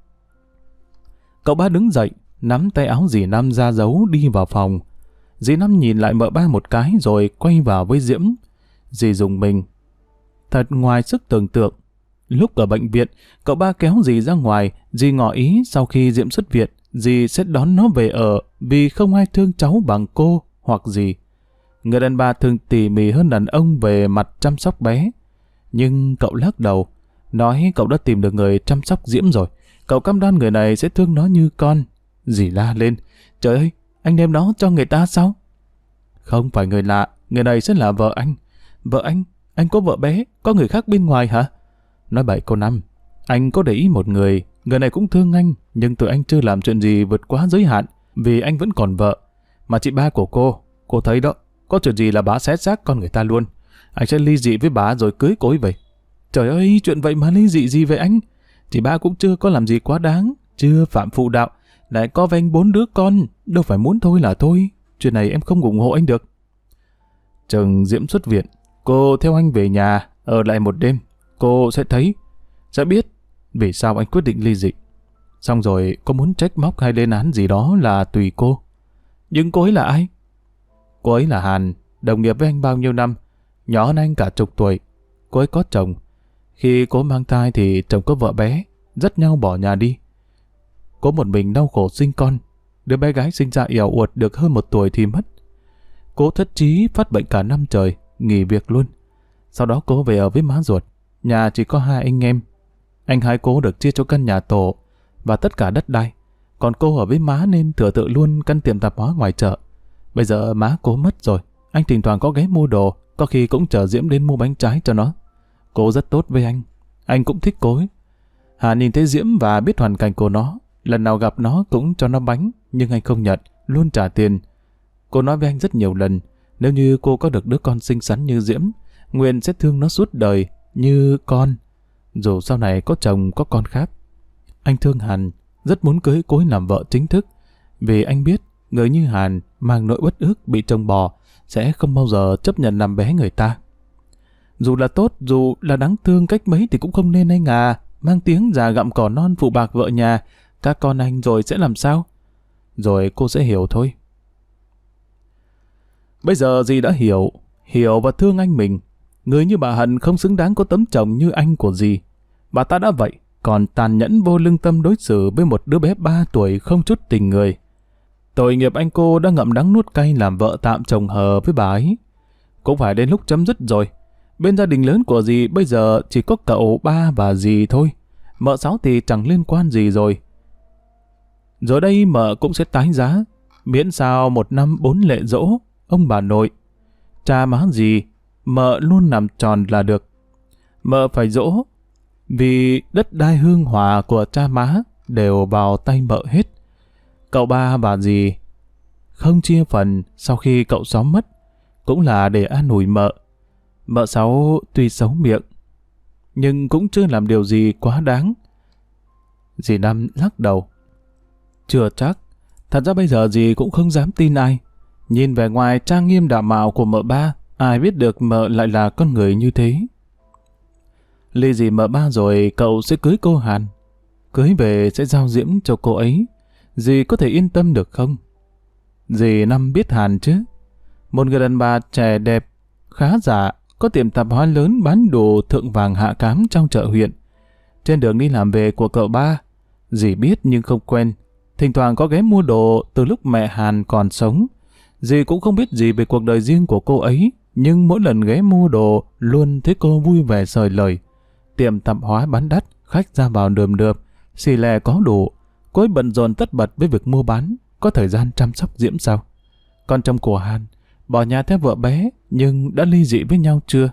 Cậu ba đứng dậy, nắm tay áo dì Năm ra dấu đi vào phòng. Dì Năm nhìn lại mợ ba một cái rồi quay vào với Diễm. Dì rùng mình. Thật ngoài sức tưởng tượng. Lúc ở bệnh viện, cậu ba kéo dì ra ngoài, dì ngỏ ý sau khi Diễm xuất viện, dì sẽ đón nó về ở vì không ai thương cháu bằng cô hoặc dì. Người đàn bà thường tỉ mỉ hơn đàn ông về mặt chăm sóc bé. Nhưng cậu lắc đầu, nói cậu đã tìm được người chăm sóc Diễm rồi. Cậu cam đoan người này sẽ thương nó như con. Dì la lên. Trời ơi, anh đem nó cho người ta sao? Không phải người lạ, người này sẽ là vợ anh. Vợ anh có vợ bé, có người khác bên ngoài hả? Nói bậy cô Năm. Anh có để ý một người này cũng thương anh, nhưng tụi anh chưa làm chuyện gì vượt quá giới hạn, vì anh vẫn còn vợ. Mà chị ba của cô thấy đó, có chuyện gì là bà xé xác con người ta luôn. Anh sẽ ly dị với bà rồi cưới cô ấy về. Trời ơi, chuyện vậy mà ly dị gì vậy anh? Chị ba cũng chưa có làm gì quá đáng, chưa phạm phụ đạo, lại có với anh 4 đứa con, đâu phải muốn thôi là thôi. Chuyện này em không ủng hộ anh được. Chừng Diễm xuất viện, cô theo anh về nhà, ở lại một đêm. Cô sẽ thấy, sẽ biết vì sao anh quyết định ly dị. Xong rồi có muốn trách móc hay lên án gì đó là tùy cô. Nhưng cô ấy là ai? Cô ấy là Hàn, đồng nghiệp với anh bao nhiêu năm, nhỏ hơn anh cả chục tuổi. Cô ấy có chồng. Khi cô mang thai thì chồng có vợ bé, dắt nhau bỏ nhà đi. Cô một mình đau khổ sinh con. Đứa bé gái sinh ra ẻo uột được hơn 1 tuổi thì mất. Cô thất trí phát bệnh cả năm trời, nghỉ việc luôn. Sau đó cô về ở với má ruột. Nhà chỉ có 2 anh em. Anh hai cô được chia cho căn nhà tổ và tất cả đất đai. Còn cô ở với má nên thừa tự luôn căn tiệm tạp hóa ngoài chợ. Bây giờ má cô mất rồi. Anh thỉnh thoảng có ghé mua đồ, có khi cũng chở Diễm đến mua bánh trái cho nó. Cô rất tốt với anh cũng thích cô ấy. Hà nhìn thấy Diễm và biết hoàn cảnh của nó. Lần nào gặp nó cũng cho nó bánh, nhưng anh không nhận, luôn trả tiền. Cô nói với anh rất nhiều lần, nếu như cô có được đứa con xinh xắn như Diễm, nguyện sẽ thương nó suốt đời như con, dù sau này có chồng có con khác. Anh thương Hàn, rất muốn cưới cô ấy làm vợ chính thức, vì anh biết người như Hàn mang nỗi uất ức bị chồng bỏ sẽ không bao giờ chấp nhận làm bé người ta. Dù là tốt, dù là đáng thương cách mấy thì cũng không nên anh à. Mang tiếng già gặm cỏ non phụ bạc vợ nhà, các con anh rồi sẽ làm sao? Rồi cô sẽ hiểu thôi. Bây giờ dì đã hiểu và thương anh mình. Người như bà Hận không xứng đáng có tấm chồng như anh của dì. Bà ta đã vậy, còn tàn nhẫn vô lương tâm đối xử với một đứa bé 3 tuổi không chút tình người. Tội nghiệp anh cô đã ngậm đắng nuốt cay làm vợ tạm chồng hờ với bà ấy. Cũng phải đến lúc chấm dứt rồi. Bên gia đình lớn của dì bây giờ chỉ có cậu ba và dì thôi. Mợ Sáu thì chẳng liên quan gì rồi. Rồi đây mợ cũng sẽ tái giá. Miễn sao 1 năm 4 lễ dỗ, ông bà nội, cha má dì, mợ luôn nằm tròn là được. Mợ phải dỗ, vì đất đai hương hòa của cha má đều vào tay mợ hết. Cậu ba và dì không chia phần sau khi cậu Sáu mất, cũng là để an ủi mợ. Mợ Sáu tuy xấu miệng, nhưng cũng chưa làm điều gì quá đáng. Dì Năm lắc đầu. Chưa chắc, thật ra bây giờ dì cũng không dám tin ai. Nhìn vẻ ngoài trang nghiêm đạo mạo của mợ ba, ai biết được mợ lại là con người như thế. Ly dị mợ ba rồi cậu sẽ cưới cô Hàn. Cưới về sẽ giao diễm cho cô ấy. Dì có thể yên tâm được không? Dì Năm biết Hàn chứ. Một người đàn bà trẻ đẹp, khá giả, có tiệm tạp hóa lớn bán đồ thượng vàng hạ cám trong chợ huyện. Trên đường đi làm về của cậu ba, dì biết nhưng không quen. Thỉnh thoảng có ghé mua đồ từ lúc mẹ Hàn còn sống. Dì cũng không biết gì về cuộc đời riêng của cô ấy, nhưng mỗi lần ghé mua đồ luôn thấy cô vui vẻ sời lời. Tiệm tạp hóa bán đắt, khách ra vào đườm đượp, xì lè có đủ. Cô ấy bận rộn tất bật với việc mua bán, có thời gian chăm sóc Diễm sao? Con chồng của Hàn, bỏ nhà theo vợ bé, nhưng đã ly dị với nhau chưa?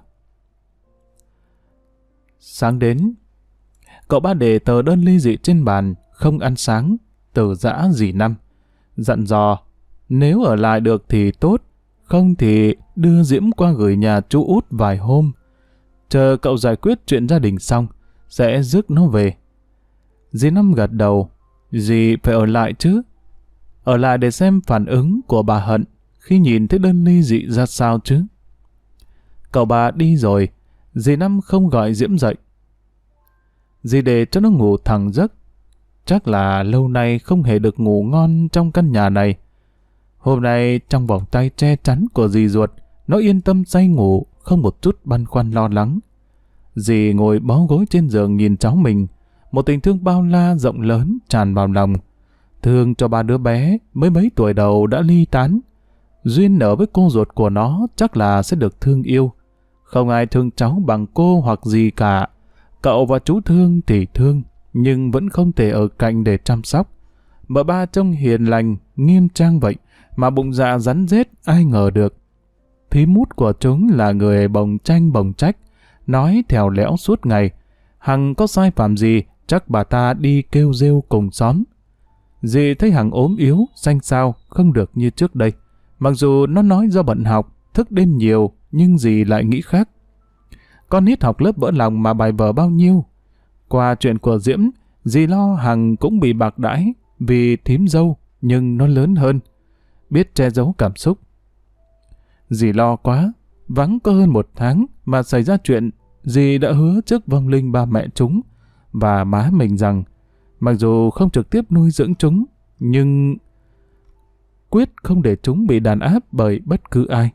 Sáng đến, cậu ba để tờ đơn ly dị trên bàn, không ăn sáng, từ giã dì Năm. Dặn dò, nếu ở lại được thì tốt, không thì đưa Diễm qua gửi nhà chú Út vài hôm. Chờ cậu giải quyết chuyện gia đình xong, sẽ rước nó về. Dì Năm gật đầu, dì phải ở lại chứ. Ở lại để xem phản ứng của bà Hận khi nhìn thấy đơn ly dị ra sao chứ. Cậu bà đi rồi, dì Năm không gọi Diễm dậy. Dì để cho nó ngủ thẳng giấc. Chắc là lâu nay không hề được ngủ ngon trong căn nhà này. Hôm nay trong vòng tay che chắn của dì ruột, nó yên tâm say ngủ, không một chút băn khoăn lo lắng. Dì ngồi bó gối trên giường nhìn cháu mình, một tình thương bao la rộng lớn tràn vào lòng. Thương cho 3 đứa bé mới mấy tuổi đầu đã ly tán. Duyên nở với cô ruột của nó chắc là sẽ được thương yêu. Không ai thương cháu bằng cô hoặc gì cả. Cậu và chú thương thì thương, nhưng vẫn không thể ở cạnh để chăm sóc. Mợ ba trông hiền lành, nghiêm trang vậy, mà bụng dạ rắn rết ai ngờ được. Thím mút của chúng là người bồng tranh bồng trách, nói thèo lẽo suốt ngày. Hằng có sai phạm gì, chắc bà ta đi kêu rêu cùng xóm. Dì thấy Hằng ốm yếu, xanh xao, không được như trước đây. Mặc dù nó nói do bận học, thức đêm nhiều, nhưng dì lại nghĩ khác. Con nít học lớp vỡ lòng mà bài vở bao nhiêu. Qua chuyện của Diễm, dì lo Hằng cũng bị bạc đãi vì thím dâu, nhưng nó lớn hơn, biết che giấu cảm xúc. Dì lo quá, vắng có hơn 1 tháng mà xảy ra chuyện. Dì đã hứa trước vong linh ba mẹ chúng và má mình rằng mặc dù không trực tiếp nuôi dưỡng chúng, nhưng quyết không để chúng bị đàn áp bởi bất cứ ai.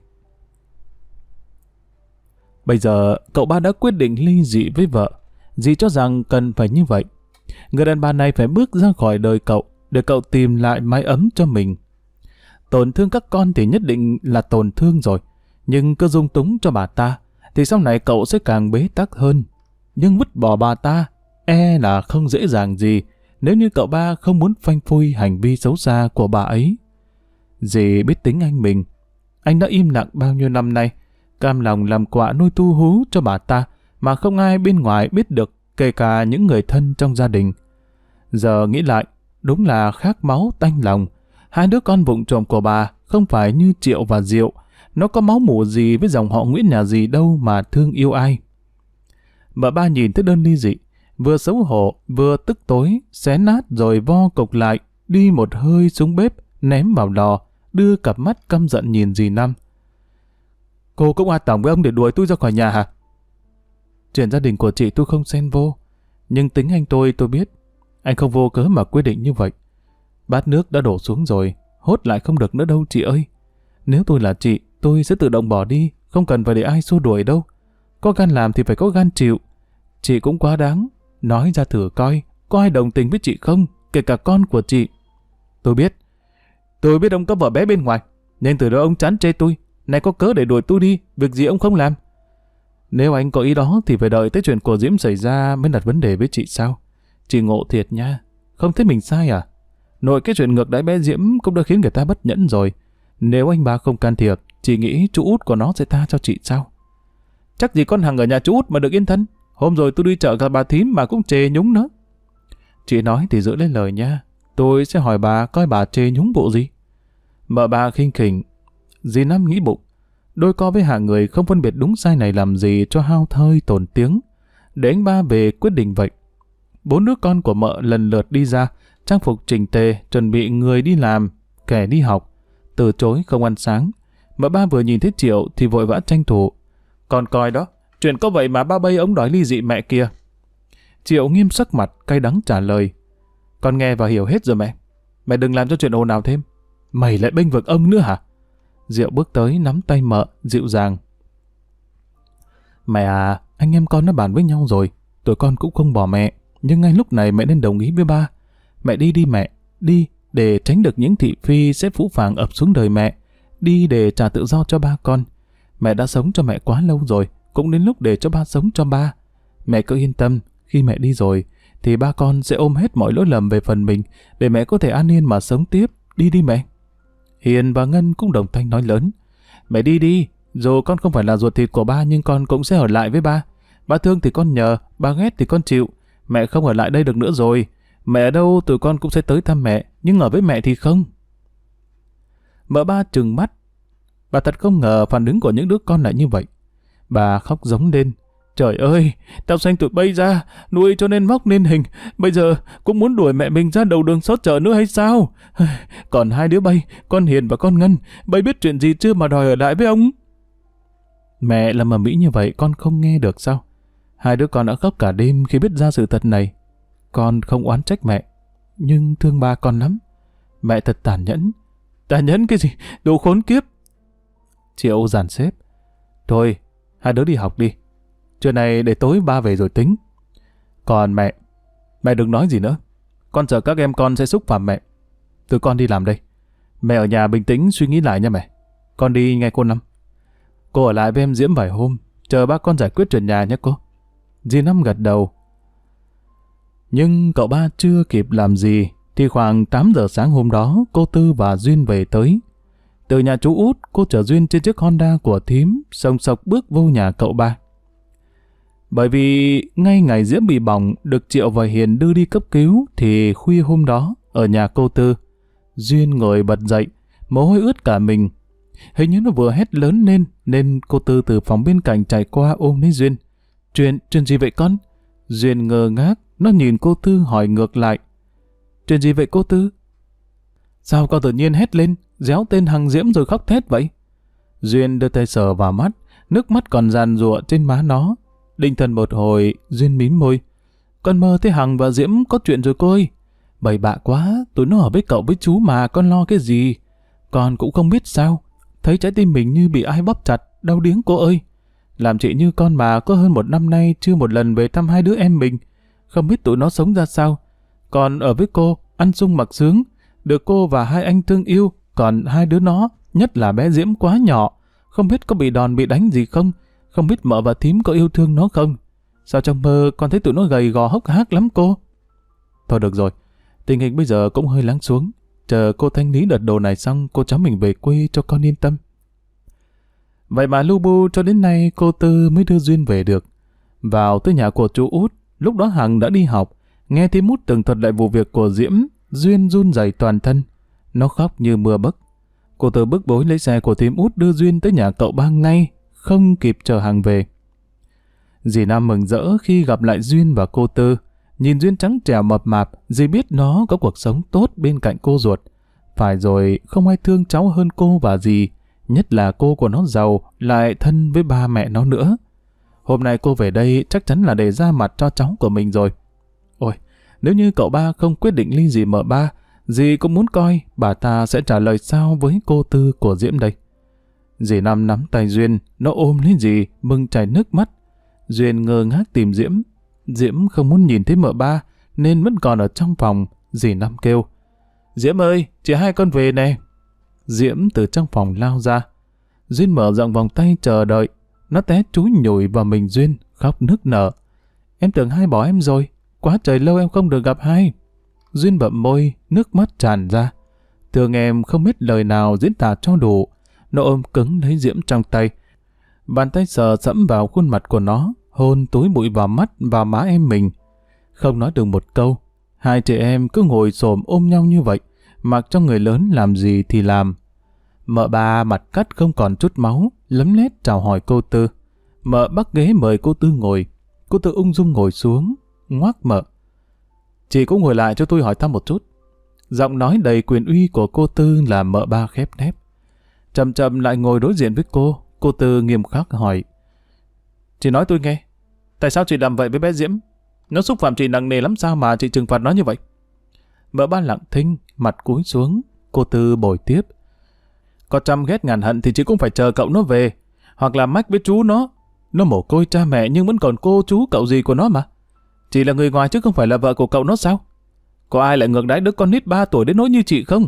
Bây giờ cậu ba đã quyết định ly dị với vợ. Dì cho rằng cần phải như vậy. Người đàn bà này phải bước ra khỏi đời cậu để cậu tìm lại mái ấm cho mình. Tổn thương các con thì nhất định là tổn thương rồi, nhưng cứ dung túng cho bà ta thì sau này cậu sẽ càng bế tắc hơn. Nhưng vứt bỏ bà ta là không dễ dàng gì nếu như cậu ba không muốn phanh phui hành vi xấu xa của bà ấy. Dì biết tính anh mình. Anh đã im lặng bao nhiêu năm nay, cam lòng làm quạ nuôi tu hú cho bà ta mà không ai bên ngoài biết được, kể cả những người thân trong gia đình. Giờ nghĩ lại, đúng là khác máu tanh lòng. 2 đứa con vụng trộm của bà không phải như Triệu và Diệu. Nó có máu mủ gì với dòng họ Nguyễn nhà gì đâu mà thương yêu ai. Mợ ba nhìn thấy đơn ly dị, vừa xấu hổ, vừa tức tối, xé nát rồi vo cục lại, đi một hơi xuống bếp, ném vào lò, đưa cặp mắt căm giận nhìn dì Năm. Cô cũng a tòng với ông để đuổi tôi ra khỏi nhà hả? Chuyện gia đình của chị tôi không xen vô, nhưng tính anh tôi biết. Anh không vô cớ mà quyết định như vậy. Bát nước đã đổ xuống rồi, hốt lại không được nữa đâu chị ơi. Nếu tôi là chị, tôi sẽ tự động bỏ đi, không cần phải để ai xua đuổi đâu. Có gan làm thì phải có gan chịu. Chị cũng quá đáng, nói ra thử coi, có ai đồng tình với chị không, kể cả con của chị. Tôi biết ông có vợ bé bên ngoài, nên từ đó ông chán chê tôi, nay có cớ để đuổi tôi đi, việc gì ông không làm. Nếu anh có ý đó thì phải đợi tới chuyện của Diễm xảy ra mới đặt vấn đề với chị sao? Chị ngộ thiệt nha, không thấy mình sai à? Nội cái chuyện ngược đãi bé Diễm cũng đã khiến người ta bất nhẫn rồi. Nếu anh ba không can thiệp, chị nghĩ chú út của nó sẽ tha cho chị sao? Chắc gì con Hằng ở nhà chú út mà được yên thân. Hôm rồi tôi đi chợ gặp bà thím mà cũng chê nhúng nữa. Chị nói thì giữ lấy lời nha. Tôi sẽ hỏi bà coi bà chê nhúng bộ gì. Mợ bà khinh khỉnh. Dì Năm nghĩ bụng. Đôi co với hạng người không phân biệt đúng sai này làm gì cho hao thơi tổn tiếng. Để anh ba về quyết định vậy. 4 đứa con của mợ lần lượt đi ra, trang phục chỉnh tề, chuẩn bị người đi làm, kẻ đi học. Từ chối không ăn sáng. Mợ ba vừa nhìn thấy Triệu thì vội vã tranh thủ. Con coi đó, chuyện có vậy mà ba bây ông đòi ly dị mẹ kia. Triệu nghiêm sắc mặt, cay đắng trả lời. Con nghe và hiểu hết rồi mẹ. Mẹ đừng làm cho chuyện ồn ào thêm. Mày lại bênh vực ông nữa hả? Diệu bước tới nắm tay mợ, dịu dàng. Mẹ à, anh em con nó bàn với nhau rồi. Tụi con cũng không bỏ mẹ. Nhưng ngay lúc này mẹ nên đồng ý với ba. Mẹ đi đi mẹ, đi để tránh được những thị phi sẽ phũ phàng ập xuống đời mẹ. Đi để trả tự do cho ba con. Mẹ đã sống cho mẹ quá lâu rồi, cũng đến lúc để cho ba sống cho ba. Mẹ cứ yên tâm, khi mẹ đi rồi, thì ba con sẽ ôm hết mọi lỗi lầm về phần mình, để mẹ có thể an yên mà sống tiếp. Đi đi mẹ. Hiền và Ngân cũng đồng thanh nói lớn. Mẹ đi đi, dù con không phải là ruột thịt của ba nhưng con cũng sẽ ở lại với ba. Ba thương thì con nhờ, ba ghét thì con chịu. Mẹ không ở lại đây được nữa rồi. Mẹ ở đâu tụi con cũng sẽ tới thăm mẹ, nhưng ở với mẹ thì không. Mợ ba trừng mắt. Bà thật không ngờ phản ứng của những đứa con lại như vậy. Bà khóc giống lên. Trời ơi, tao sanh tụi bay ra, nuôi cho nên móc nên hình. Bây giờ cũng muốn đuổi mẹ mình ra đầu đường xót chợ nữa hay sao? Còn 2 đứa bay, con Hiền và con Ngân, bay biết chuyện gì chưa mà đòi ở lại với ông? Mẹ làm ầm ĩ như vậy con không nghe được sao? 2 đứa con đã khóc cả đêm khi biết ra sự thật này. Con không oán trách mẹ, nhưng thương ba con lắm. Mẹ thật tàn nhẫn. Tàn nhẫn cái gì? Đồ khốn kiếp. Triệu dàn xếp. Thôi, 2 đứa đi học đi. Trưa nay để tối ba về rồi tính. Còn mẹ đừng nói gì nữa. Con sợ các em con sẽ xúc phạm mẹ. Tụi con đi làm đây. Mẹ ở nhà bình tĩnh suy nghĩ lại nha mẹ. Con đi nghe cô Năm. Cô ở lại với em Diễm vài hôm, chờ ba con giải quyết chuyện nhà nhé cô. Dì Năm gật đầu. Nhưng cậu ba chưa kịp làm gì, thì khoảng 8 giờ sáng hôm đó, cô Tư và Duyên về tới. Từ nhà chú Út, cô chở Duyên trên chiếc Honda của thím, sồng sộc bước vô nhà cậu ba. Bởi vì ngay ngày Diễm bị bỏng, được Triệu và Hiền đưa đi cấp cứu, thì khuya hôm đó, ở nhà cô Tư, Duyên ngồi bật dậy, mồ hôi ướt cả mình. Hình như nó vừa hét lớn lên, nên cô Tư từ phòng bên cạnh chạy qua ôm lấy Duyên. Chuyện gì vậy con? Duyên ngơ ngác, nó nhìn cô Tư hỏi ngược lại. Chuyện gì vậy cô Tư? Sao con tự nhiên hét lên, réo tên Hằng Diễm rồi khóc thét vậy? Duyên đưa tay sờ vào mắt, nước mắt còn giàn giụa trên má nó. Định thần một hồi, Duyên mím môi. Con mơ thấy Hằng và Diễm có chuyện rồi cô ơi. Bậy bạ quá, tụi nó ở với cậu với chú mà, con lo cái gì? Con cũng không biết sao. Thấy trái tim mình như bị ai bóp chặt, đau điếng cô ơi. Làm chị như con mà có hơn 1 năm nay chưa một lần về thăm 2 đứa em mình. Không biết tụi nó sống ra sao. Còn ở với cô, ăn sung mặc sướng, được cô và 2 anh thương yêu. Còn 2 đứa nó, nhất là bé Diễm quá nhỏ, không biết có bị đòn bị đánh gì không. Không biết mợ và thím có yêu thương nó không. Sao trong mơ con thấy tụi nó gầy gò hốc hác lắm cô? Thôi được rồi, tình hình bây giờ cũng hơi lắng xuống. Chờ cô thanh lý đợt đồ này xong, cô cháu mình về quê cho con yên tâm. Vậy mà lu bu cho đến nay cô Tư mới đưa Duyên về được. Vào tới nhà của chú Út, lúc đó Hằng đã đi học. Nghe thím Út tường thuật lại vụ việc của Diễm, Duyên run rẩy toàn thân. Nó khóc như mưa bấc. Cô Tư bức bối lấy xe của thím Út đưa Duyên tới nhà cậu ba ngay, không kịp chờ Hằng về. Dì Năm mừng rỡ khi gặp lại Duyên và cô Tư. Nhìn Duyên trắng trẻo mập mạp, dì biết nó có cuộc sống tốt bên cạnh cô ruột. Phải rồi, không ai thương cháu hơn cô và dì. Nhất là cô của nó giàu, lại thân với ba mẹ nó nữa. Hôm nay cô về đây chắc chắn là để ra mặt cho cháu của mình rồi. Ôi, nếu như cậu ba không quyết định ly dị mợ ba, dì cũng muốn coi bà ta sẽ trả lời sao với cô Tư của Diễm đây. Dì Năm nắm tay Duyên, nó ôm lấy dì, mừng chảy nước mắt. Duyên ngơ ngác tìm Diễm. Diễm không muốn nhìn thấy mợ ba, nên vẫn còn ở trong phòng. Dì Năm kêu: Diễm ơi, chị hai con về nè. Diễm từ trong phòng lao ra. Duyên mở rộng vòng tay chờ đợi. Nó té chúi nhủi vào mình Duyên, khóc nức nở. Em tưởng hai bỏ em rồi, quá trời lâu em không được gặp hai. Duyên bậm môi, nước mắt tràn ra. Thương em không biết lời nào diễn tả cho đủ. Nó ôm cứng lấy Diễm trong tay. Bàn tay sờ sẫm vào khuôn mặt của nó, hôn túi bụi vào mắt và má em mình. Không nói được một câu, hai chị em cứ ngồi xổm ôm nhau như vậy, mặc cho người lớn làm gì thì làm. Mợ ba mặt cắt không còn chút máu, lấm lét chào hỏi cô Tư. Mợ bắt ghế mời cô Tư ngồi. Cô Tư ung dung ngồi xuống, ngoác mợ: Chị cũng ngồi lại cho tôi hỏi thăm một chút. Giọng nói đầy quyền uy của cô Tư làm mợ ba khép nép. Chậm chậm lại ngồi đối diện với cô Tư nghiêm khắc hỏi: Chị nói tôi nghe, tại sao chị làm vậy với bé Diễm? Nó xúc phạm chị nặng nề lắm sao mà chị trừng phạt nó như vậy? Mợ ba lặng thinh, mặt cúi xuống. Cô Tư bồi tiếp: Có trăm ghét ngàn hận thì chị cũng phải chờ cậu nó về, hoặc là mách với chú nó. Nó mồ côi cha mẹ nhưng vẫn còn cô chú cậu gì của nó mà. Chị là người ngoài chứ không phải là vợ của cậu nó sao? Có ai lại ngược đãi đứa con nít 3 tuổi đến nỗi như chị không?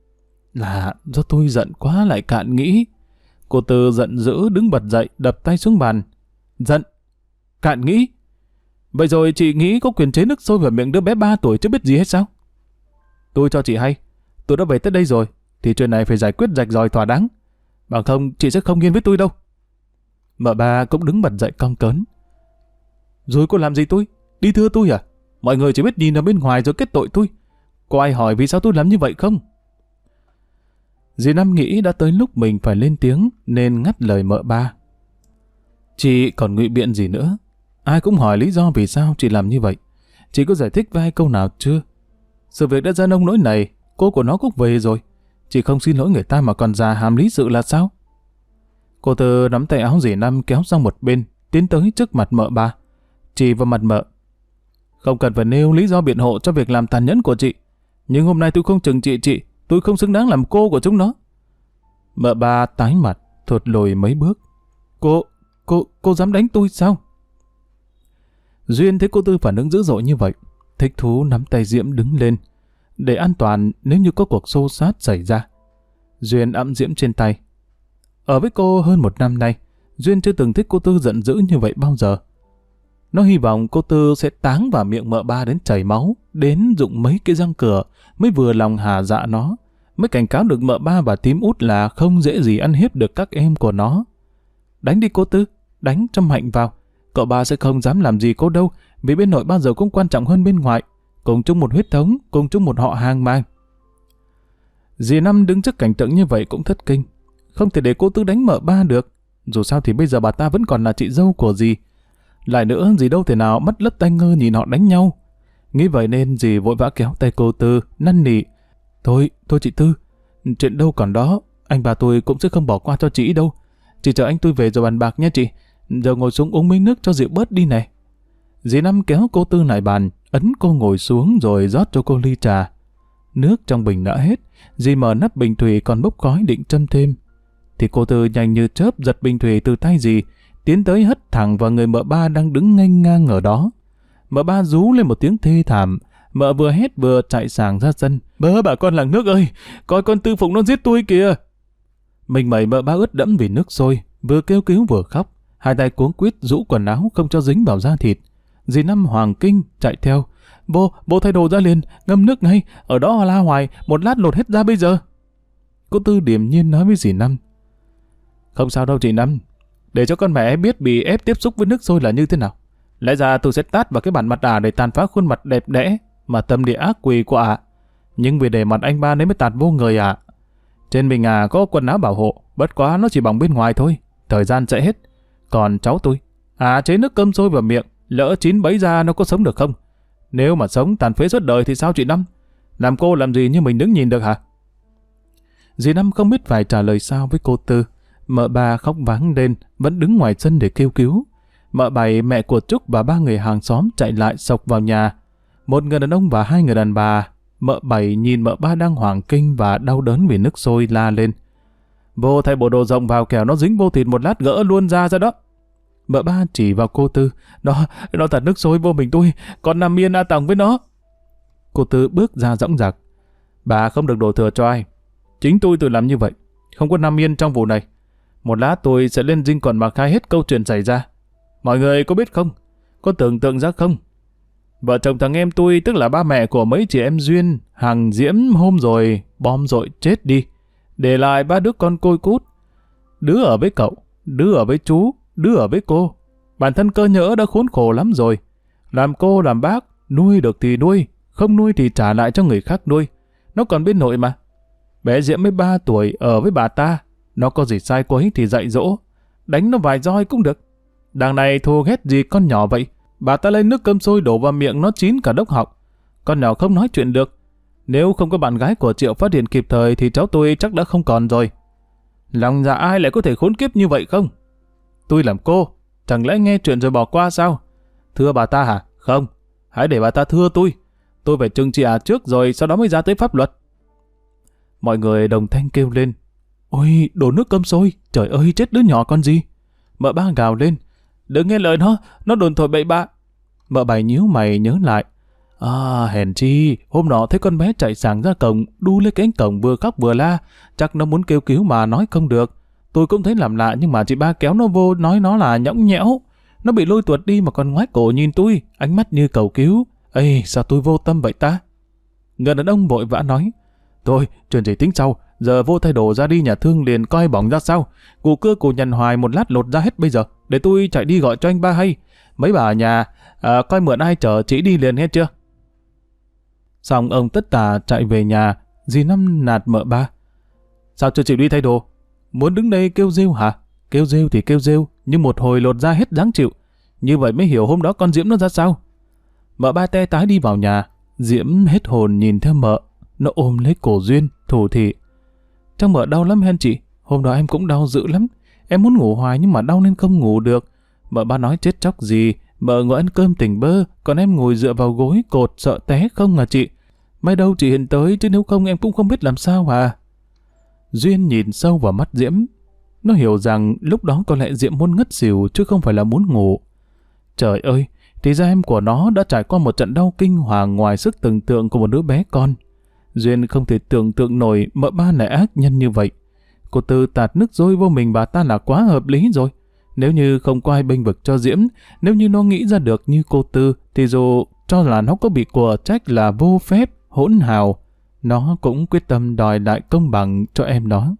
Là do tôi giận quá lại cạn nghĩ. Cô Tư giận dữ đứng bật dậy, đập tay xuống bàn. Giận? Cạn nghĩ? Vậy rồi chị nghĩ có quyền chế nước sôi vào miệng đứa bé 3 tuổi chứ biết gì hết sao? Tôi cho chị hay, tôi đã về tới đây rồi, thì chuyện này phải giải quyết rạch ròi thỏa đáng. Bằng không chị sẽ không yên với tôi đâu. Mợ ba cũng đứng bật dậy cong cớn. Rồi cô làm gì tôi? Đi thưa tôi à? Mọi người chỉ biết nhìn ở bên ngoài rồi kết tội tôi. Có ai hỏi vì sao tôi làm như vậy không? Dì Năm nghĩ đã tới lúc mình phải lên tiếng nên ngắt lời mợ ba. Chị còn ngụy biện gì nữa? Ai cũng hỏi lý do vì sao chị làm như vậy. Chị có giải thích với ai câu nào chưa? Sự việc đã ra nông nỗi này, cô của nó cũng về rồi. Chị không xin lỗi người ta mà còn già hàm lý sự là sao? Cô Tư nắm tay áo dì Năm kéo sang một bên, tiến tới trước mặt mợ ba. Chỉ vào mặt mợ: Không cần phải nêu lý do biện hộ cho việc làm tàn nhẫn của chị. Nhưng hôm nay tôi không trừng trị chị, tôi không xứng đáng làm cô của chúng nó. Mợ ba tái mặt, thụt lùi mấy bước. Cô dám đánh tôi sao? Duyên thấy cô Tư phản ứng dữ dội như vậy, thích thú nắm tay Diễm đứng lên, để an toàn nếu như có cuộc xô xát xảy ra. Duyên ẵm Diễm trên tay. Ở với cô hơn 1 năm nay, Duyên chưa từng thích cô Tư giận dữ như vậy bao giờ. Nó hy vọng cô Tư sẽ táng vào miệng mợ ba đến chảy máu, đến dụng mấy cái răng cửa mới vừa lòng hà dạ nó, mới cảnh cáo được mợ ba và tím út là không dễ gì ăn hiếp được các em của nó. Đánh đi cô Tư, đánh cho mạnh vào. Cậu ba sẽ không dám làm gì cô đâu, vì bên nội bao giờ cũng quan trọng hơn bên ngoại. Cùng chung một huyết thống, cùng chung một họ hàng mà. Dì Năm đứng trước cảnh tượng như vậy cũng thất kinh. Không thể để cô Tư đánh mợ ba được. Dù sao thì bây giờ bà ta vẫn còn là chị dâu của dì. Lại nữa, dì đâu thể nào mắt lất tay ngơ nhìn họ đánh nhau. Nghĩ vậy nên dì vội vã kéo tay cô Tư, năn nỉ. Thôi chị Tư, chuyện đâu còn đó, anh bà tôi cũng sẽ không bỏ qua cho chị đâu. Chị chờ anh tôi về rồi bàn bạc nha chị. Giờ ngồi xuống uống miếng nước cho dịu bớt đi này. Dì Năm kéo cô Tư lại bàn, ấn cô ngồi xuống rồi rót cho cô ly trà. Nước trong bình đã hết, dì mở nắp bình thủy còn bốc khói định châm thêm. Thì cô Tư nhanh như chớp giật bình thủy từ tay dì, tiến tới hất thẳng vào người mợ ba đang đứng nghênh ngang ở đó. Mợ ba rú lên một tiếng thê thảm, mợ vừa hét vừa chạy sàng ra sân. Bớ bà con làng nước ơi, coi con Tư Phụng nó giết tôi kìa. Mình mẩy mợ ba ướt đẫm vì nước sôi, vừa kêu cứu vừa khóc, hai tay cuống quýt rũ quần áo không cho dính vào da thịt. Dì Năm hoàng kinh chạy theo. Bố thay đồ ra liền, ngâm nước ngay, ở đó la hoài, một lát lột hết ra bây giờ. Cô Tư điềm nhiên nói với dì Năm. Không sao đâu chị Năm, để cho con mẹ biết bị ép tiếp xúc với nước sôi là như thế nào. Lẽ ra tôi sẽ tát vào cái bản mặt để tàn phá khuôn mặt đẹp đẽ mà tâm địa ác quỷ của ạ. Nhưng vì để mặt anh ba nên mới tạt vô người ạ. Trên mình có quần áo bảo hộ, bất quá nó chỉ bằng bên ngoài thôi, thời gian sẽ hết. Còn cháu tôi, chế nước cơm sôi vào miệng, lỡ chín bấy ra nó có sống được không? Nếu mà sống tàn phế suốt đời thì sao chị Năm? Làm cô làm gì như mình đứng nhìn được hả? Dì Năm không biết phải trả lời sao với cô Tư. Mợ ba khóc váng lên, vẫn đứng ngoài sân để kêu cứu. Mợ Bảy, mẹ của Trúc và 3 người hàng xóm chạy lại xộc vào nhà. 1 người đàn ông và 2 người đàn bà. Mợ Bảy nhìn mợ ba đang hoảng kinh và đau đớn vì nước sôi la lên. Vô thay bộ đồ rộng vào kẻo nó dính vô thịt một lát gỡ luôn ra đó. Mợ ba chỉ vào cô Tư. Nó thật nước sôi vô mình tôi, còn nằm yên A Tòng với nó. Cô Tư bước ra dõng dạc. Bà không được đổ thừa cho ai. Chính tôi tự làm như vậy, không có nằm yên trong vụ này. Một lát tôi sẽ lên dinh còn mà khai hết câu chuyện xảy ra. Mọi người có biết không? Có tưởng tượng ra không? Vợ chồng thằng em tôi, tức là ba mẹ của mấy chị em Duyên, Hằng, Diễm hôm rồi bom dội chết đi, để lại 3 đứa con côi cút. Đứa ở với cậu, đứa ở với chú, đứa ở với cô. Bản thân cơ nhỡ đã khốn khổ lắm rồi. Làm cô làm bác, nuôi được thì nuôi, không nuôi thì trả lại cho người khác nuôi. Nó còn biết nội mà. Bé Diễm mới 3 tuổi ở với bà ta, nó có gì sai quấy thì dạy dỗ, đánh nó vài roi cũng được. Đằng này thù ghét gì con nhỏ vậy? Bà ta lấy nước cơm sôi đổ vào miệng nó chín cả đốc họng. Con nhỏ không nói chuyện được. Nếu không có bạn gái của Triệu phát hiện kịp thời thì cháu tôi chắc đã không còn rồi. Lòng dạ ai lại có thể khốn kiếp như vậy không? Tôi làm cô, chẳng lẽ nghe chuyện rồi bỏ qua sao? Thưa bà ta hả? Không, hãy để bà ta thưa tôi. Tôi phải trừng trị trước rồi sau đó mới ra tới pháp luật. Mọi người đồng thanh kêu lên. Ôi, đổ nước cơm sôi, trời ơi, chết đứa nhỏ con gì? Mợ ba gào lên. Đừng nghe lời nó đồn thổi bậy bạ. Mợ Bảy nhíu mày nhớ lại. À, hèn chi, hôm nọ thấy con bé chạy sảng ra cổng, đu lên cánh cổng vừa khóc vừa la. Chắc nó muốn kêu cứu mà nói không được. Tôi cũng thấy làm lạ nhưng mà chị ba kéo nó vô nói nó là nhõng nhẽo. Nó bị lôi tuột đi mà còn ngoái cổ nhìn tôi, ánh mắt như cầu cứu. Ây, sao tôi vô tâm vậy ta? Người đàn ông vội vã nói. Thôi, chuyện gì tính sau, giờ vô thay đồ ra đi nhà thương liền coi bỏng ra sao. Cụ cưa cụ nhằn hoài một lát lột ra hết bây giờ, để tôi chạy đi gọi cho anh ba hay. Mấy bà ở nhà, coi mượn ai chở chị đi liền hết chưa? Xong ông tất tả chạy về nhà, dì Năm nạt mợ ba. Sao chưa chịu đi thay đồ? Muốn đứng đây kêu rêu hả? Kêu rêu thì kêu rêu, nhưng một hồi lột ra hết dáng chịu. Như vậy mới hiểu hôm đó con Diễm nó ra sao. Mợ ba te tái đi vào nhà, Diễm hết hồn nhìn theo mợ. Nó ôm lấy cổ Duyên, thủ thỉ. Trong mợ đau lắm hen chị, hôm đó em cũng đau dữ lắm. Em muốn ngủ hoài nhưng mà đau nên không ngủ được. Mợ ba nói chết chóc gì, mợ ngồi ăn cơm tỉnh bơ, còn em ngồi dựa vào gối cột sợ té không à chị. May đâu chị hiện tới, chứ nếu không em cũng không biết làm sao à. Duyên nhìn sâu vào mắt Diễm. Nó hiểu rằng lúc đó có lẽ Diễm muốn ngất xỉu chứ không phải là muốn ngủ. Trời ơi, thì ra em của nó đã trải qua một trận đau kinh hoàng ngoài sức tưởng tượng của một đứa bé con. Duyên không thể tưởng tượng nổi mợ ba lại ác nhân như vậy. Cô Tư tạt nước dôi vô mình bà ta là quá hợp lý rồi. Nếu như không có ai bênh vực cho Diễm, nếu như nó nghĩ ra được như cô Tư, thì dù cho là nó có bị của trách là vô phép, hỗn hào, nó cũng quyết tâm đòi lại công bằng cho em nó.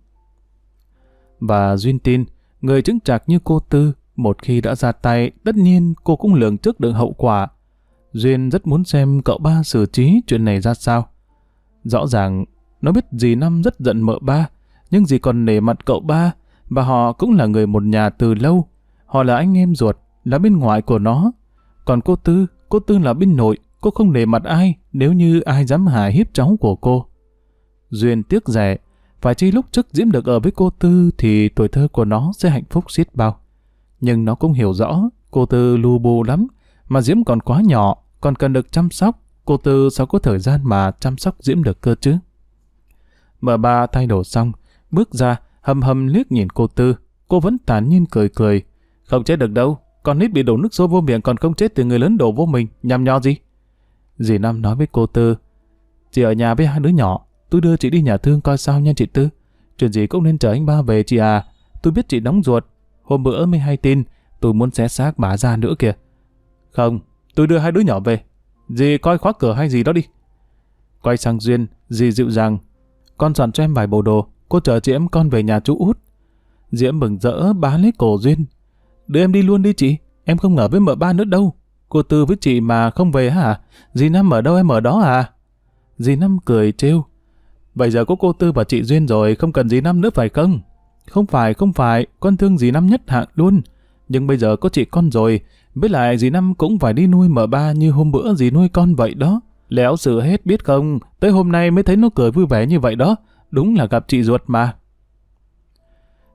Và Duyên tin, người chững chạc như cô Tư, một khi đã ra tay, tất nhiên cô cũng lường trước được hậu quả. Duyên rất muốn xem cậu ba xử trí chuyện này ra sao. Rõ ràng, nó biết dì Năm rất giận mợ ba, nhưng dì còn nể mặt cậu ba, và họ cũng là người một nhà từ lâu. Họ là anh em ruột, là bên ngoại của nó. Còn cô Tư là bên nội, cô không nể mặt ai nếu như ai dám hại hiếp cháu của cô. Duyên tiếc rẻ, phải chi lúc trước Diễm được ở với cô Tư thì tuổi thơ của nó sẽ hạnh phúc xiết bao. Nhưng nó cũng hiểu rõ, cô Tư lu bu lắm, mà Diễm còn quá nhỏ, còn cần được chăm sóc. Cô Tư sao có thời gian mà chăm sóc Diễm được cơ chứ? Mợ ba thay đồ xong, bước ra, hầm hầm liếc nhìn cô Tư. Cô vẫn thản nhiên cười cười. Không chết được đâu, con nít bị đổ nước sôi vô miệng còn không chết thì người lớn đổ vô mình, nhằm nhò gì? Dì Năm nói với cô Tư. Chị ở nhà với 2 đứa nhỏ, tôi đưa chị đi nhà thương coi sao nha chị Tư. Chuyện gì cũng nên chờ anh ba về chị à. Tôi biết chị nóng ruột, hôm bữa mới hay tin, tôi muốn xé xác bà ra nữa kìa. Không, tôi đưa 2 đứa nhỏ về. Dì coi khóa cửa hay gì đó đi. Quay sang Duyên, dì dịu dàng. Con soạn cho em vài bộ đồ, cô chờ chị em con về nhà chú Út. Diễm mừng rỡ bá lấy cổ Duyên. Đưa em đi luôn đi chị, em không ở với mợ ba nữa đâu. Cô Tư với chị mà không về hả? Dì Năm ở đâu em ở đó à? Dì Năm cười trêu. Bây giờ có cô Tư và chị Duyên rồi, không cần dì Năm nữa phải không? Không phải, con thương dì Năm nhất hạng luôn. Nhưng bây giờ có chị con rồi, với lại dì Năm cũng phải đi nuôi mợ ba như hôm bữa dì nuôi con vậy đó. Léo sự hết biết không, tới hôm nay mới thấy nó cười vui vẻ như vậy đó. Đúng là gặp chị ruột mà.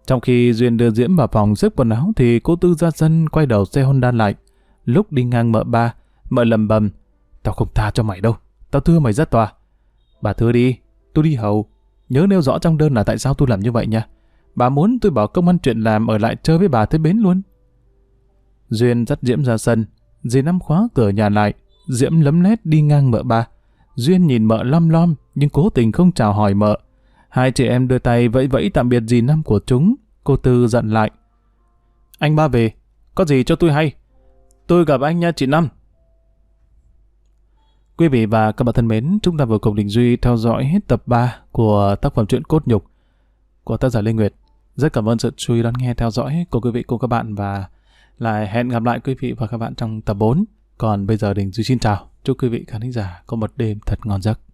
Trong khi Duyên đưa Diễm vào phòng xếp quần áo thì cô Tư ra sân quay đầu xe Honda lại. Lúc đi ngang mợ ba, mợ lầm bầm: "Tao không tha cho mày đâu, tao thưa mày ra tòa." "Bà thưa đi, tôi đi hầu. Nhớ nêu rõ trong đơn là tại sao tôi làm như vậy nha. Bà muốn tôi bỏ công ăn chuyện làm ở lại chơi với bà tới bến luôn." Duyên dắt Diễm ra sân, dì Năm khóa cửa nhà lại. Diễm lấm lét đi ngang mợ ba. Duyên nhìn mợ lom lom nhưng cố tình không chào hỏi mợ. Hai chị em đưa tay vẫy vẫy tạm biệt dì Năm của chúng. Cô Tư giận lại: "Anh ba về, có gì cho tôi hay. Tôi gặp anh nha chị Năm." Quý vị và các bạn thân mến, chúng ta vừa cùng Đình Duy theo dõi hết tập 3 của tác phẩm truyện Cốt Nhục của tác giả Lê Nguyệt. Rất cảm ơn sự chú ý đón nghe theo dõi của quý vị cùng các bạn và lại hẹn gặp lại quý vị và các bạn trong tập 4. Còn bây giờ Đình Duy xin chào. Chúc quý vị khán thính giả có một đêm thật ngon giấc.